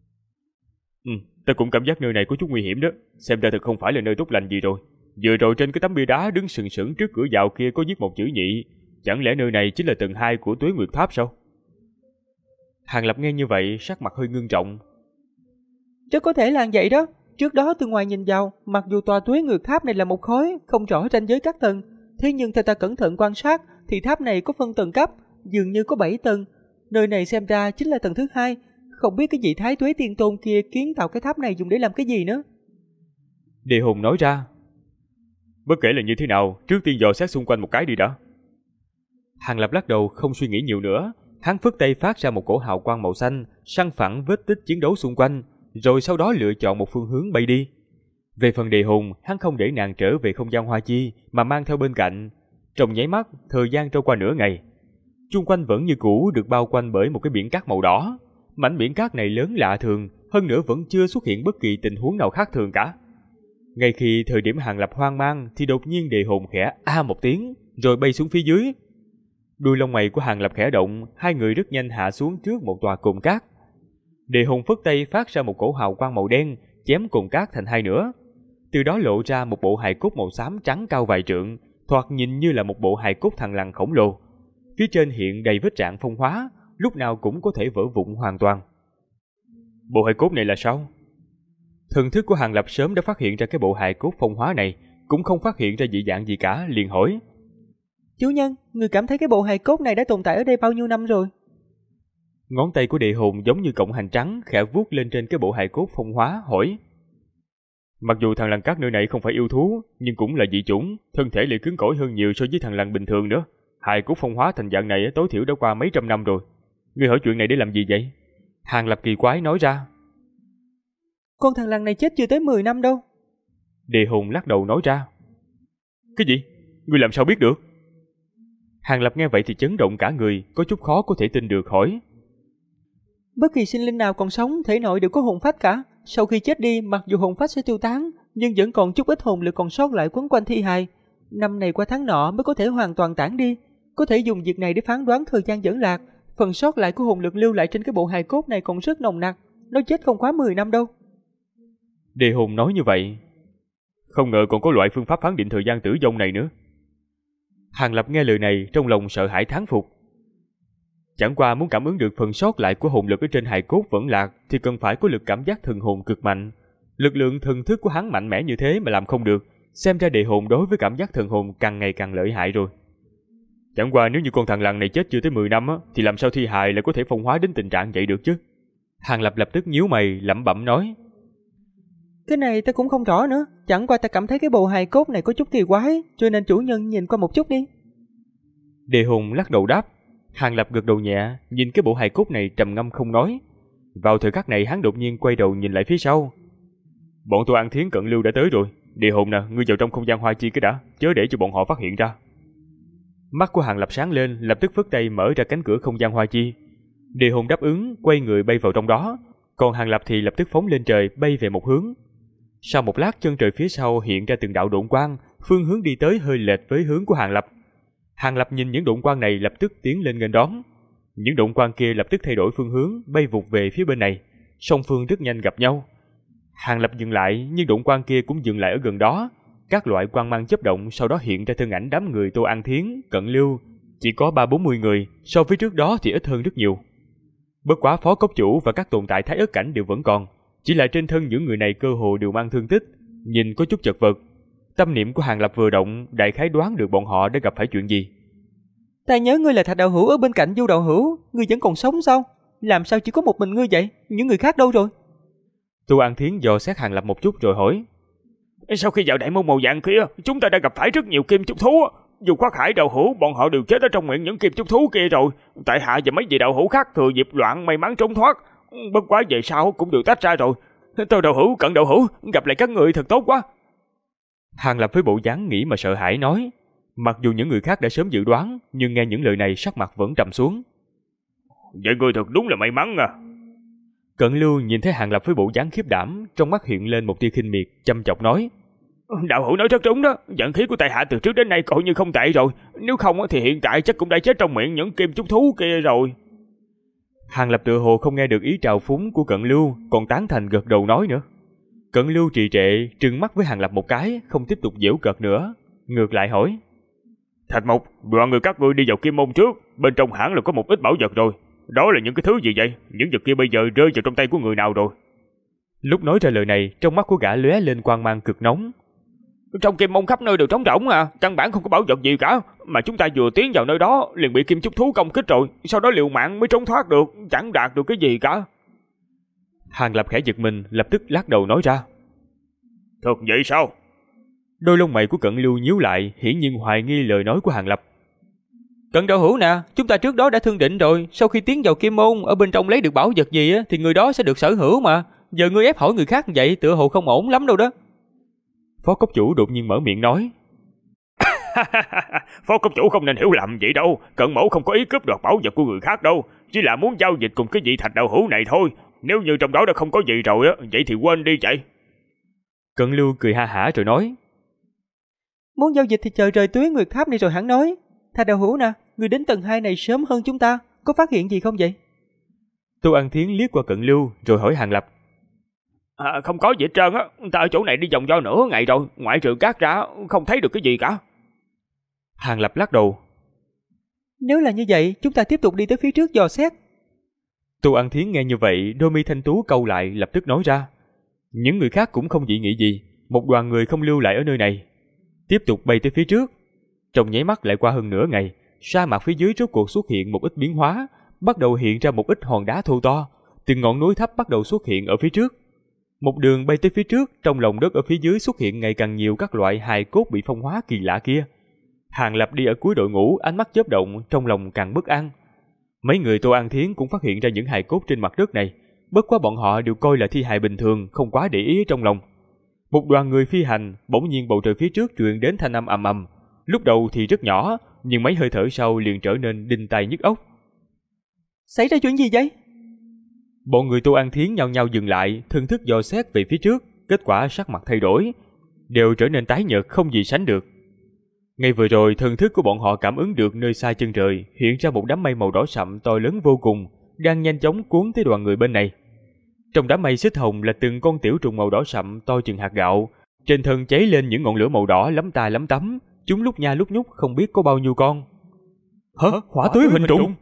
Ta cũng cảm giác nơi này có chút nguy hiểm đó, xem ra thật không phải là nơi tốt lành gì rồi. Vừa rồi trên cái tấm bia đá đứng sừng sững trước cửa vào kia có viết một chữ nhị, chẳng lẽ nơi này chính là tầng 2 của Tuế Nguyệt Tháp sao? Hàng Lập nghe như vậy, sắc mặt hơi ngưng trọng. Rất có thể là vậy đó. Trước đó từ ngoài nhìn vào, mặc dù tòa Tuế Nguyệt Tháp này là một khối, không rõ ranh giới các tầng, thế nhưng theo ta cẩn thận quan sát thì tháp này có phân tầng cấp, dường như có 7 tầng. Nơi này xem ra chính là tầng thứ 2. Không biết cái vị Thái Tuế Tiên Tôn kia kiến tạo cái tháp này dùng để làm cái gì nữa. Đề Hùng nói ra. Bất kể là như thế nào, trước tiên dò xét xung quanh một cái đi đã. Hàng Lập lắc đầu không suy nghĩ nhiều nữa, hắn phất tay phát ra một cổ hào quang màu xanh, săn phẳng vết tích chiến đấu xung quanh, rồi sau đó lựa chọn một phương hướng bay đi. Về phần Đề Hùng, hắn không để nàng trở về không gian hoa chi, mà mang theo bên cạnh. Trong nháy mắt, thời gian trôi qua nửa ngày. Chung quanh vẫn như cũ được bao quanh bởi một cái biển cát màu đỏ. Mảnh biển cát này lớn lạ thường, hơn nữa vẫn chưa xuất hiện bất kỳ tình huống nào khác thường cả. Ngay khi thời điểm Hàng Lập hoang mang thì đột nhiên Đề Hùng khẽ a một tiếng, rồi bay xuống phía dưới. Đuôi lông mày của Hàng Lập khẽ động, hai người rất nhanh hạ xuống trước một tòa cồn cát. Đề Hùng phất tay phát ra một cổ hào quang màu đen, chém cồn cát thành hai nửa. Từ đó lộ ra một bộ hài cốt màu xám trắng cao vài trượng, thoạt nhìn như là một bộ hài cốt thằn lằn khổng lồ. Phía trên hiện đầy vết rạn phong hóa, lúc nào cũng có thể vỡ vụn hoàn toàn. Bộ hài cốt này là sao? Thần thức của Hàng Lập sớm đã phát hiện ra cái bộ hài cốt phong hóa này, cũng không phát hiện ra dị dạng gì cả, liền hỏi. Chủ nhân, người cảm thấy cái bộ hài cốt này đã tồn tại ở đây bao nhiêu năm rồi? Ngón tay của Đề Hùng giống như cọng hành trắng khẽ vuốt lên trên cái bộ hài cốt phong hóa, hỏi. Mặc dù thằng lằn cát nơi này không phải yêu thú, nhưng cũng là dị chủng, thân thể lại cứng cỏi hơn nhiều so với thằng lằn bình thường nữa. Hài cốt phong hóa thành dạng này tối thiểu đã qua mấy trăm năm rồi. Ngươi hỏi chuyện này để làm gì vậy? Hàng Lập kỳ quái nói ra. Con thằng lằn này chết chưa tới 10 năm đâu. Đề Hùng lắc đầu nói ra. Cái gì? Ngươi làm sao biết được? Hàng Lập nghe vậy thì chấn động cả người, có chút khó có thể tin được, hỏi. Bất kỳ sinh linh nào còn sống, thể nội đều có hồn phách cả. Sau khi chết đi, mặc dù hồn phách sẽ tiêu tán, nhưng vẫn còn chút ít hồn lực còn sót lại quấn quanh thi hài. Năm này qua tháng nọ mới có thể hoàn toàn tản đi. Có thể dùng việc này để phán đoán thời gian dẫn lạc. Phần sót lại của hồn lực lưu lại trên cái bộ hài cốt này còn rất nồng nặc. Nó chết không quá 10 năm đâu. Đề Hùng nói như vậy. Không ngờ còn có loại phương pháp phán định thời gian tử vong này nữa. Hàng Lập nghe lời này trong lòng sợ hãi thán phục. Chẳng qua muốn cảm ứng được phần sót lại của hồn lực ở trên hài cốt vẫn lạc thì cần phải có lực cảm giác thần hồn cực mạnh. Lực lượng thần thức của hắn mạnh mẽ như thế mà làm không được, xem ra Đề Hồn đối với cảm giác thần hồn càng ngày càng lợi hại rồi. Chẳng qua nếu như con thằng lằn này chết chưa tới 10 năm thì làm sao thi hài lại có thể phong hóa đến tình trạng vậy được chứ? Hàng Lập lập tức nhíu mày lẩm bẩm nói: Cái này ta cũng không rõ nữa, chẳng qua ta cảm thấy cái bộ hài cốt này có chút kỳ quái, cho nên chủ nhân nhìn qua một chút đi. Đề Hùng lắc đầu đáp. Hàng Lập gật đầu nhẹ, nhìn cái bộ hài cốt này trầm ngâm không nói. Vào thời khắc này hắn đột nhiên quay đầu nhìn lại phía sau. Bọn Tô An Thiến Cận Lưu đã tới rồi. Đề Hùng nè, ngươi vào trong không gian hoa chi cái đã, chớ để cho bọn họ phát hiện ra. Mắt của Hàng Lập sáng lên, lập tức phất tay mở ra cánh cửa không gian hoa chi. Đề Hùng đáp ứng, quay người bay vào trong đó, còn Hàng Lập thì lập tức phóng lên trời bay về một hướng. Sau một lát, chân trời phía sau hiện ra từng đạo độn quang, phương hướng đi tới hơi lệch với hướng của Hàng Lập. Hàng Lập nhìn những độn quang này lập tức tiến lên nghênh đón. Những độn quang kia lập tức thay đổi phương hướng, bay vụt về phía bên này. Song phương rất nhanh gặp nhau. Hàng Lập dừng lại, nhưng độn quang kia cũng dừng lại ở gần đó. Các loại quang mang chớp động, sau đó hiện ra thân ảnh đám người Tô An Thiến, Cận Lưu, chỉ có 30-40 người, so với trước đó thì ít hơn rất nhiều. Bất quá Phó Cốc Chủ và các tồn tại Thái Ức Cảnh đều vẫn còn, chỉ là trên thân những người này cơ hồ đều mang thương tích, nhìn có chút chật vật. Tâm niệm của Hàng Lập vừa động, đại khái đoán được bọn họ đã gặp phải chuyện gì. Ta nhớ ngươi là Thạch Đạo Hữu ở bên cạnh Du Đạo Hữu, ngươi vẫn còn sống sao? Làm sao chỉ có một mình ngươi vậy? Những người khác đâu rồi? Tô An Thiến dò xét Hàng Lập một chút rồi hỏi. Sau khi vào đại môn màu vàng kia, chúng ta đã gặp phải rất nhiều kim trúc thú. Dù Khoác Hải đạo hữu, bọn họ đều chết ở trong miệng những kim trúc thú kia rồi. Tại hạ và mấy vị đạo hữu khác thừa dịp loạn may mắn trốn thoát. Bất quá về sau cũng đều tách ra rồi. Tôi đạo hữu, Cận đạo hữu, gặp lại các người thật tốt quá. Hàng Lập với bộ dáng nghĩ mà sợ hãi nói. Mặc dù những người khác đã sớm dự đoán, nhưng nghe những lời này sắc mặt vẫn trầm xuống. Vậy ngươi thật đúng là may mắn à. Cận Lưu nhìn thấy Hàng Lập với bộ dáng khiếp đảm, trong mắt hiện lên một tia khinh miệt, chăm chọc nói. Đạo hữu nói rất đúng đó, vận khí của tại hạ từ trước đến nay coi như không tệ rồi. Nếu không thì hiện tại chắc cũng đã chết trong miệng những kim trúc thú kia rồi. Hàng Lập tựa hồ không nghe được ý trào phúng của Cận Lưu, còn tán thành gật đầu nói nữa. Cận Lưu trì trệ, trừng mắt với Hàng Lập một cái, không tiếp tục giễu cợt nữa, ngược lại hỏi. Thạch Mộc, bọn người các ngươi đi vào Kim Môn trước, bên trong hãng là có một ít bảo vật rồi. Đó là những cái thứ gì vậy? Những vật kia bây giờ rơi vào trong tay của người nào rồi? Lúc nói ra lời này, trong mắt của gã lóe lên quang mang cực nóng. Trong Kim Môn khắp nơi đều trống rỗng à, căn bản không có bảo vật gì cả. Mà chúng ta vừa tiến vào nơi đó liền bị kim trúc thú công kích rồi, sau đó liều mạng mới trốn thoát được, chẳng đạt được cái gì cả. Hàng Lập khẽ giật mình, lập tức lắc đầu nói ra. Thật vậy sao? Đôi lông mày của Cận Lưu nhíu lại, hiển nhiên hoài nghi lời nói của Hàng Lập. Cận đạo hữu nè, chúng ta trước đó đã thương định rồi, sau khi tiến vào Kim Môn, ở bên trong lấy được bảo vật gì á, thì người đó sẽ được sở hữu mà. Giờ ngươi ép hỏi người khác vậy, tựa hồ không ổn lắm đâu đó. Phó Cốc Chủ đột nhiên mở miệng nói. Phó Cốc Chủ không nên hiểu lầm vậy đâu, Cận mẫu không có ý cướp đoạt bảo vật của người khác đâu, chỉ là muốn giao dịch cùng cái vị Thạch đạo hữu này thôi. Nếu như trong đó đã không có gì rồi á, vậy thì quên đi vậy. Cận Lưu cười ha hả rồi nói. Muốn giao dịch thì chờ rời Tuế Nguyệt Tháp đi rồi hẳn nói. Thạch đạo hữu nè, người đến tầng 2 này sớm hơn chúng ta, có phát hiện gì không vậy? Tô An Thiến liếc qua Cận Lưu rồi hỏi Hàng Lập. Không có gì hết trơn á, ta ở chỗ này đi vòng vo nửa ngày rồi, ngoại trừ cát ra không thấy được cái gì cả. Hàng Lập lắc đầu. Nếu là như vậy, chúng ta tiếp tục đi tới phía trước dò xét. Tô An Thiến nghe như vậy, đôi mi thanh tú cau lại, lập tức nói ra. Những người khác cũng không dị nghị gì, một đoàn người không lưu lại ở nơi này, tiếp tục bay tới phía trước. Trong nháy mắt lại qua hơn nửa ngày, sa mạc phía dưới rốt cuộc xuất hiện một ít biến hóa, bắt đầu hiện ra một ít hòn đá thô to, từng ngọn núi thấp bắt đầu xuất hiện ở phía trước. Một đường bay tới phía trước, trong lòng đất ở phía dưới xuất hiện ngày càng nhiều các loại hài cốt bị phong hóa kỳ lạ kia. Hàng Lập đi ở cuối đội ngũ, ánh mắt chớp động, trong lòng càng bất an. Mấy người Tô An Thiến cũng phát hiện ra những hài cốt trên mặt đất này, bất quá bọn họ đều coi là thi hài bình thường, không quá để ý trong lòng. Một đoàn người phi hành, bỗng nhiên bầu trời phía trước truyền đến thanh âm ầm ầm. Lúc đầu thì rất nhỏ, nhưng mấy hơi thở sau liền trở nên đinh tai nhức óc. Xảy ra chuyện gì vậy? Bọn người Tô An Thiến nhao nhao dừng lại, thần thức dò xét về phía trước, kết quả sắc mặt thay đổi, đều trở nên tái nhợt không gì sánh được. Ngay vừa rồi, thần thức của bọn họ cảm ứng được nơi xa chân trời hiện ra một đám mây màu đỏ sậm to lớn vô cùng, đang nhanh chóng cuốn tới đoàn người bên này. Trong đám mây xích hồng là từng con tiểu trùng màu đỏ sậm to chừng hạt gạo, trên thân cháy lên những ngọn lửa màu đỏ lắm ta lắm tắm, chúng lúc nha lúc nhúc không biết có bao nhiêu con. Hả? Hỏa tuế huỳnh trùng?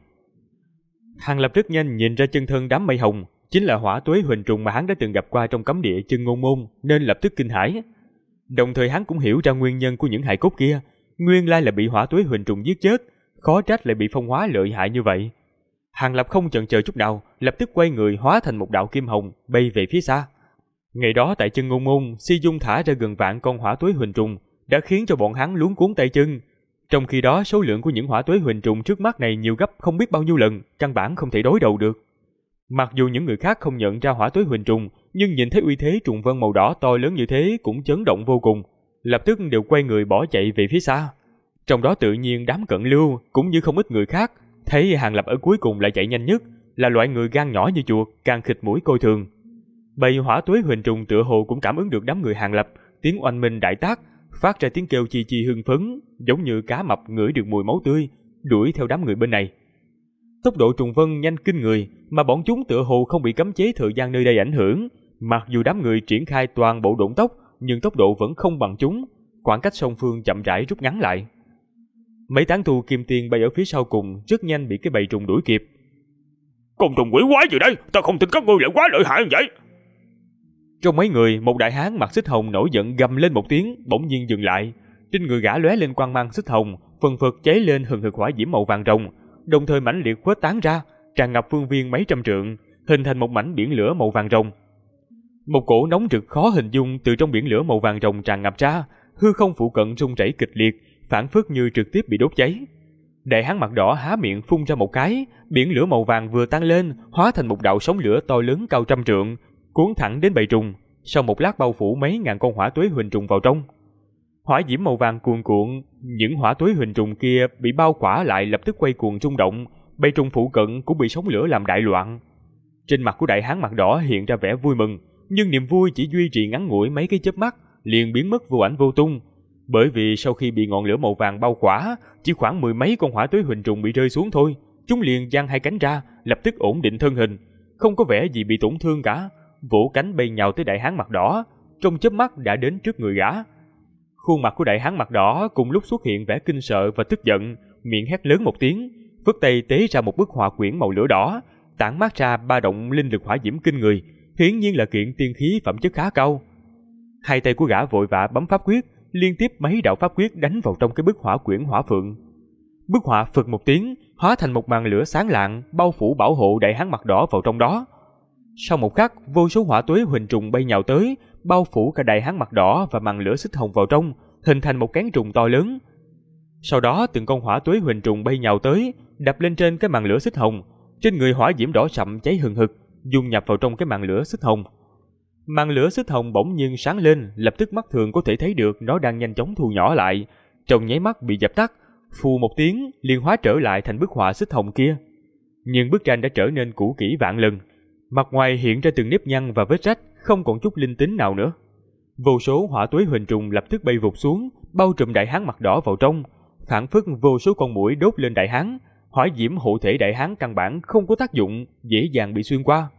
Hàng Lập rất nhanh nhìn ra chân thân đám mây hồng, chính là hỏa tuế huỳnh trùng mà hắn đã từng gặp qua trong cấm địa Chân Ngôn Môn, nên lập tức kinh hãi. Đồng thời hắn cũng hiểu ra nguyên nhân của những hài cốt kia, nguyên lai là bị hỏa tuế huỳnh trùng giết chết, khó trách lại bị phong hóa lợi hại như vậy. Hàng Lập không chần chờ chút nào, lập tức quay người hóa thành một đạo kim hồng bay về phía xa. Ngày đó tại chân Ngôn Môn, Si Dung thả ra gần vạn con hỏa tuế huỳnh trùng đã khiến cho bọn hắn luống cuống tay chân. Trong khi đó số lượng của những hỏa tuế huỳnh trùng trước mắt này nhiều gấp không biết bao nhiêu lần, căn bản không thể đối đầu được. Mặc dù những người khác không nhận ra hỏa tuế huỳnh trùng, nhưng nhìn thấy uy thế trùng vân màu đỏ to lớn như thế cũng chấn động vô cùng, lập tức đều quay người bỏ chạy về phía xa. Trong đó tự nhiên đám Cận Lưu cũng như không ít người khác, thấy Hàng Lập ở cuối cùng lại chạy nhanh nhất, là loại người gan nhỏ như chuột, càng khịt mũi coi thường. Bầy hỏa tuế huỳnh trùng tựa hồ cũng cảm ứng được đám người Hàng Lập, tiếng oanh minh đại tác, phát ra tiếng kêu chi chi hưng phấn, giống như cá mập ngửi được mùi máu tươi, đuổi theo đám người bên này. Tốc độ trùng vân nhanh kinh người, mà bọn chúng tựa hồ không bị cấm chế thời gian nơi đây ảnh hưởng. Mặc dù đám người triển khai toàn bộ độn tốc, nhưng tốc độ vẫn không bằng chúng, khoảng cách song phương chậm rãi rút ngắn lại. Mấy tán tu kim tiên bay ở phía sau cùng rất nhanh bị cái bầy trùng đuổi kịp. Con trùng quỷ quái gì đây? Ta không tin các ngươi lại quá lợi hại như vậy. Trong mấy người, một đại hán mặt xích hồng nổi giận gầm lên một tiếng, bỗng nhiên dừng lại. Trên người gã lóe lên quang mang xích hồng, phần phật cháy lên hừng hực hỏa diễm màu vàng rồng, đồng thời mãnh liệt khuếch tán ra, tràn ngập phương viên mấy trăm trượng, hình thành một mảnh biển lửa màu vàng rồng. Một cỗ nóng rực khó hình dung từ trong biển lửa màu vàng rồng tràn ngập ra, hư không phụ cận rung rẩy kịch liệt, phảng phất như trực tiếp bị đốt cháy. Đại hán mặt đỏ há miệng phun ra một cái, biển lửa màu vàng vừa tăng lên, hóa thành một đạo sóng lửa to lớn cao trăm trượng, cuốn thẳng đến bầy trùng. Sau một lát bao phủ mấy ngàn con hỏa tuế huỳnh trùng vào trong. Hỏa diễm màu vàng cuồn cuộn, những hỏa tuế huỳnh trùng kia bị bao khỏa lại lập tức quay cuồng rung động, bầy trùng phụ cận cũng bị sóng lửa làm đại loạn. Trên mặt của đại hán mặt đỏ hiện ra vẻ vui mừng, nhưng niềm vui chỉ duy trì ngắn ngủi mấy cái chớp mắt, liền biến mất vô ảnh vô tung. Bởi vì sau khi bị ngọn lửa màu vàng bao khỏa, chỉ khoảng mười mấy con hỏa tuế huỳnh trùng bị rơi xuống thôi, chúng liền giang hai cánh ra, lập tức ổn định thân hình, không có vẻ gì bị tổn thương cả, vỗ cánh bay nhào tới đại hán mặt đỏ, trong chớp mắt đã đến trước người gã. Khuôn mặt của đại hán mặt đỏ cùng lúc xuất hiện vẻ kinh sợ và tức giận, miệng hét lớn một tiếng, phất tay tế ra một bức họa quyển màu lửa đỏ, tản mát ra ba động linh lực hỏa diễm kinh người, hiển nhiên là kiện tiên khí phẩm chất khá cao. Hai tay của gã vội vã bấm pháp quyết, liên tiếp mấy đạo pháp quyết đánh vào trong cái bức hỏa quyển hỏa phượng. Bức họa phực một tiếng, hóa thành một màn lửa sáng lạng, bao phủ bảo hộ đại hán mặt đỏ vào trong đó. Sau một khắc, vô số hỏa tuế huỳnh trùng bay nhào tới, bao phủ cả đại hán mặt đỏ và màn lửa xích hồng vào trong, hình thành một cán trùng to lớn. Sau đó, từng con hỏa tuế huỳnh trùng bay nhào tới, đập lên trên cái màn lửa xích hồng, trên người hỏa diễm đỏ sậm cháy hừng hực, dung nhập vào trong cái màn lửa xích hồng. Màn lửa xích hồng bỗng nhiên sáng lên, lập tức mắt thường có thể thấy được nó đang nhanh chóng thu nhỏ lại, trong nháy mắt bị dập tắt, phù một tiếng liền hóa trở lại thành bức họa xích hồng kia. Nhưng bức tranh đã trở nên cũ kỹ vạn lần. Mặt ngoài hiện ra từng nếp nhăn và vết rách, không còn chút linh tính nào nữa. Vô số hỏa tuế huỳnh trùng lập tức bay vụt xuống, bao trùm đại hán mặt đỏ vào trong, phản phất vô số con muỗi đốt lên đại hán. Hỏa diễm hộ thể đại hán căn bản không có tác dụng, dễ dàng bị xuyên qua.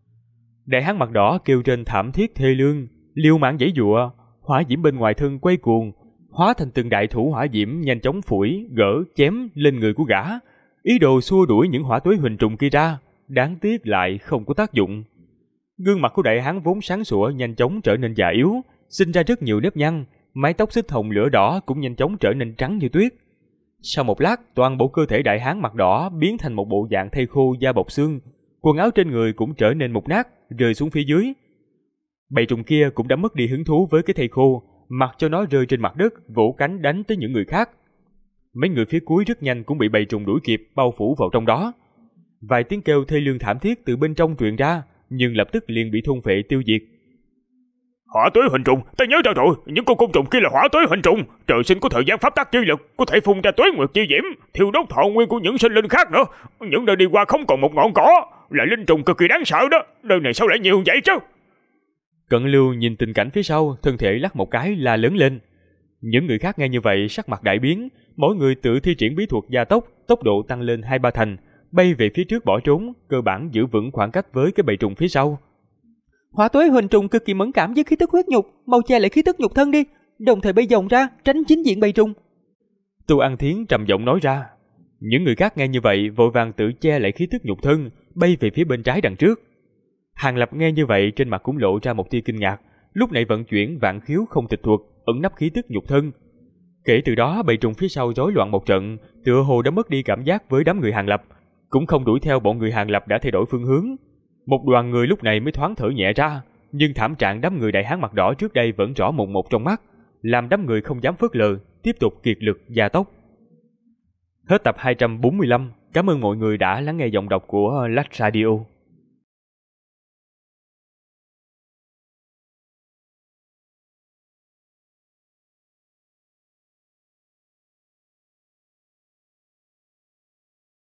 Đại hán mặt đỏ kêu trên thảm thiết thê lương, liều mạng giãy giụa, hỏa diễm bên ngoài thân quay cuồng, hóa thành từng đại thủ hỏa diễm nhanh chóng phủi, gỡ, chém lên người của gã, ý đồ xua đuổi những hỏa tuế huỳnh trùng kia ra. Đáng tiếc lại không có tác dụng. Gương mặt của đại hán vốn sáng sủa nhanh chóng trở nên già yếu, sinh ra rất nhiều nếp nhăn, mái tóc xích hồng lửa đỏ cũng nhanh chóng trở nên trắng như tuyết. Sau một lát, toàn bộ cơ thể đại hán mặt đỏ biến thành một bộ dạng thây khô da bọc xương, quần áo trên người cũng trở nên mục nát, rơi xuống phía dưới. Bầy trùng kia cũng đã mất đi hứng thú với cái thây khô, mặc cho nó rơi trên mặt đất, vỗ cánh đánh tới những người khác. Mấy người phía cuối rất nhanh cũng bị bầy trùng đuổi kịp, bao phủ vào trong đó. Vài tiếng kêu thê lương thảm thiết từ bên trong truyền ra, nhưng lập tức liền bị thôn phệ tiêu diệt. Hỏa tuế huỳnh trùng, ta nhớ ra rồi, những con côn trùng kia là hỏa tuế huỳnh trùng, trời sinh có thời gian pháp tắc chi lực, có thể phun ra tuế nguyệt chi diễm, thiêu đốt thọ nguyên của những sinh linh khác nữa. Những nơi đi qua không còn một ngọn cỏ, là linh trùng cực kỳ đáng sợ đó, nơi này sao lại nhiều vậy chứ? Cận Lưu nhìn tình cảnh phía sau, thân thể lắc một cái la lớn lên. Những người khác nghe như vậy sắc mặt đại biến, mỗi người tự thi triển bí thuật gia tốc, tốc độ tăng lên 2-3 thành, bay về phía trước bỏ trốn, cơ bản giữ vững khoảng cách với cái bầy trùng phía sau. Hỏa tuế huỳnh trùng cực kỳ mẫn cảm với khí tức huyết nhục, mau che lại khí tức nhục thân đi, đồng thời bay vòng ra tránh chính diện bầy trùng. Tu An Thiến trầm giọng nói ra. Những người khác nghe như vậy vội vàng tự che lại khí tức nhục thân, bay về phía bên trái đằng trước. Hàng Lập nghe như vậy trên mặt cũng lộ ra một tia kinh ngạc, lúc này vận chuyển vạn khiếu không tịch thuật, ẩn nấp khí tức nhục thân. Kể từ đó bầy trùng phía sau rối loạn một trận, tựa hồ đã mất đi cảm giác với đám người Hàng Lập. cũng không đuổi theo bọn người Hàng Lập đã thay đổi phương hướng. Một đoàn người lúc này mới thoáng thở nhẹ ra, nhưng thảm trạng đám người Đại Hán mặt đỏ trước đây vẫn rõ mồn một trong mắt, làm đám người không dám phớt lờ, tiếp tục kiệt lực gia tốc. Hết tập 245, cảm ơn mọi người đã lắng nghe giọng đọc của Lách Radio.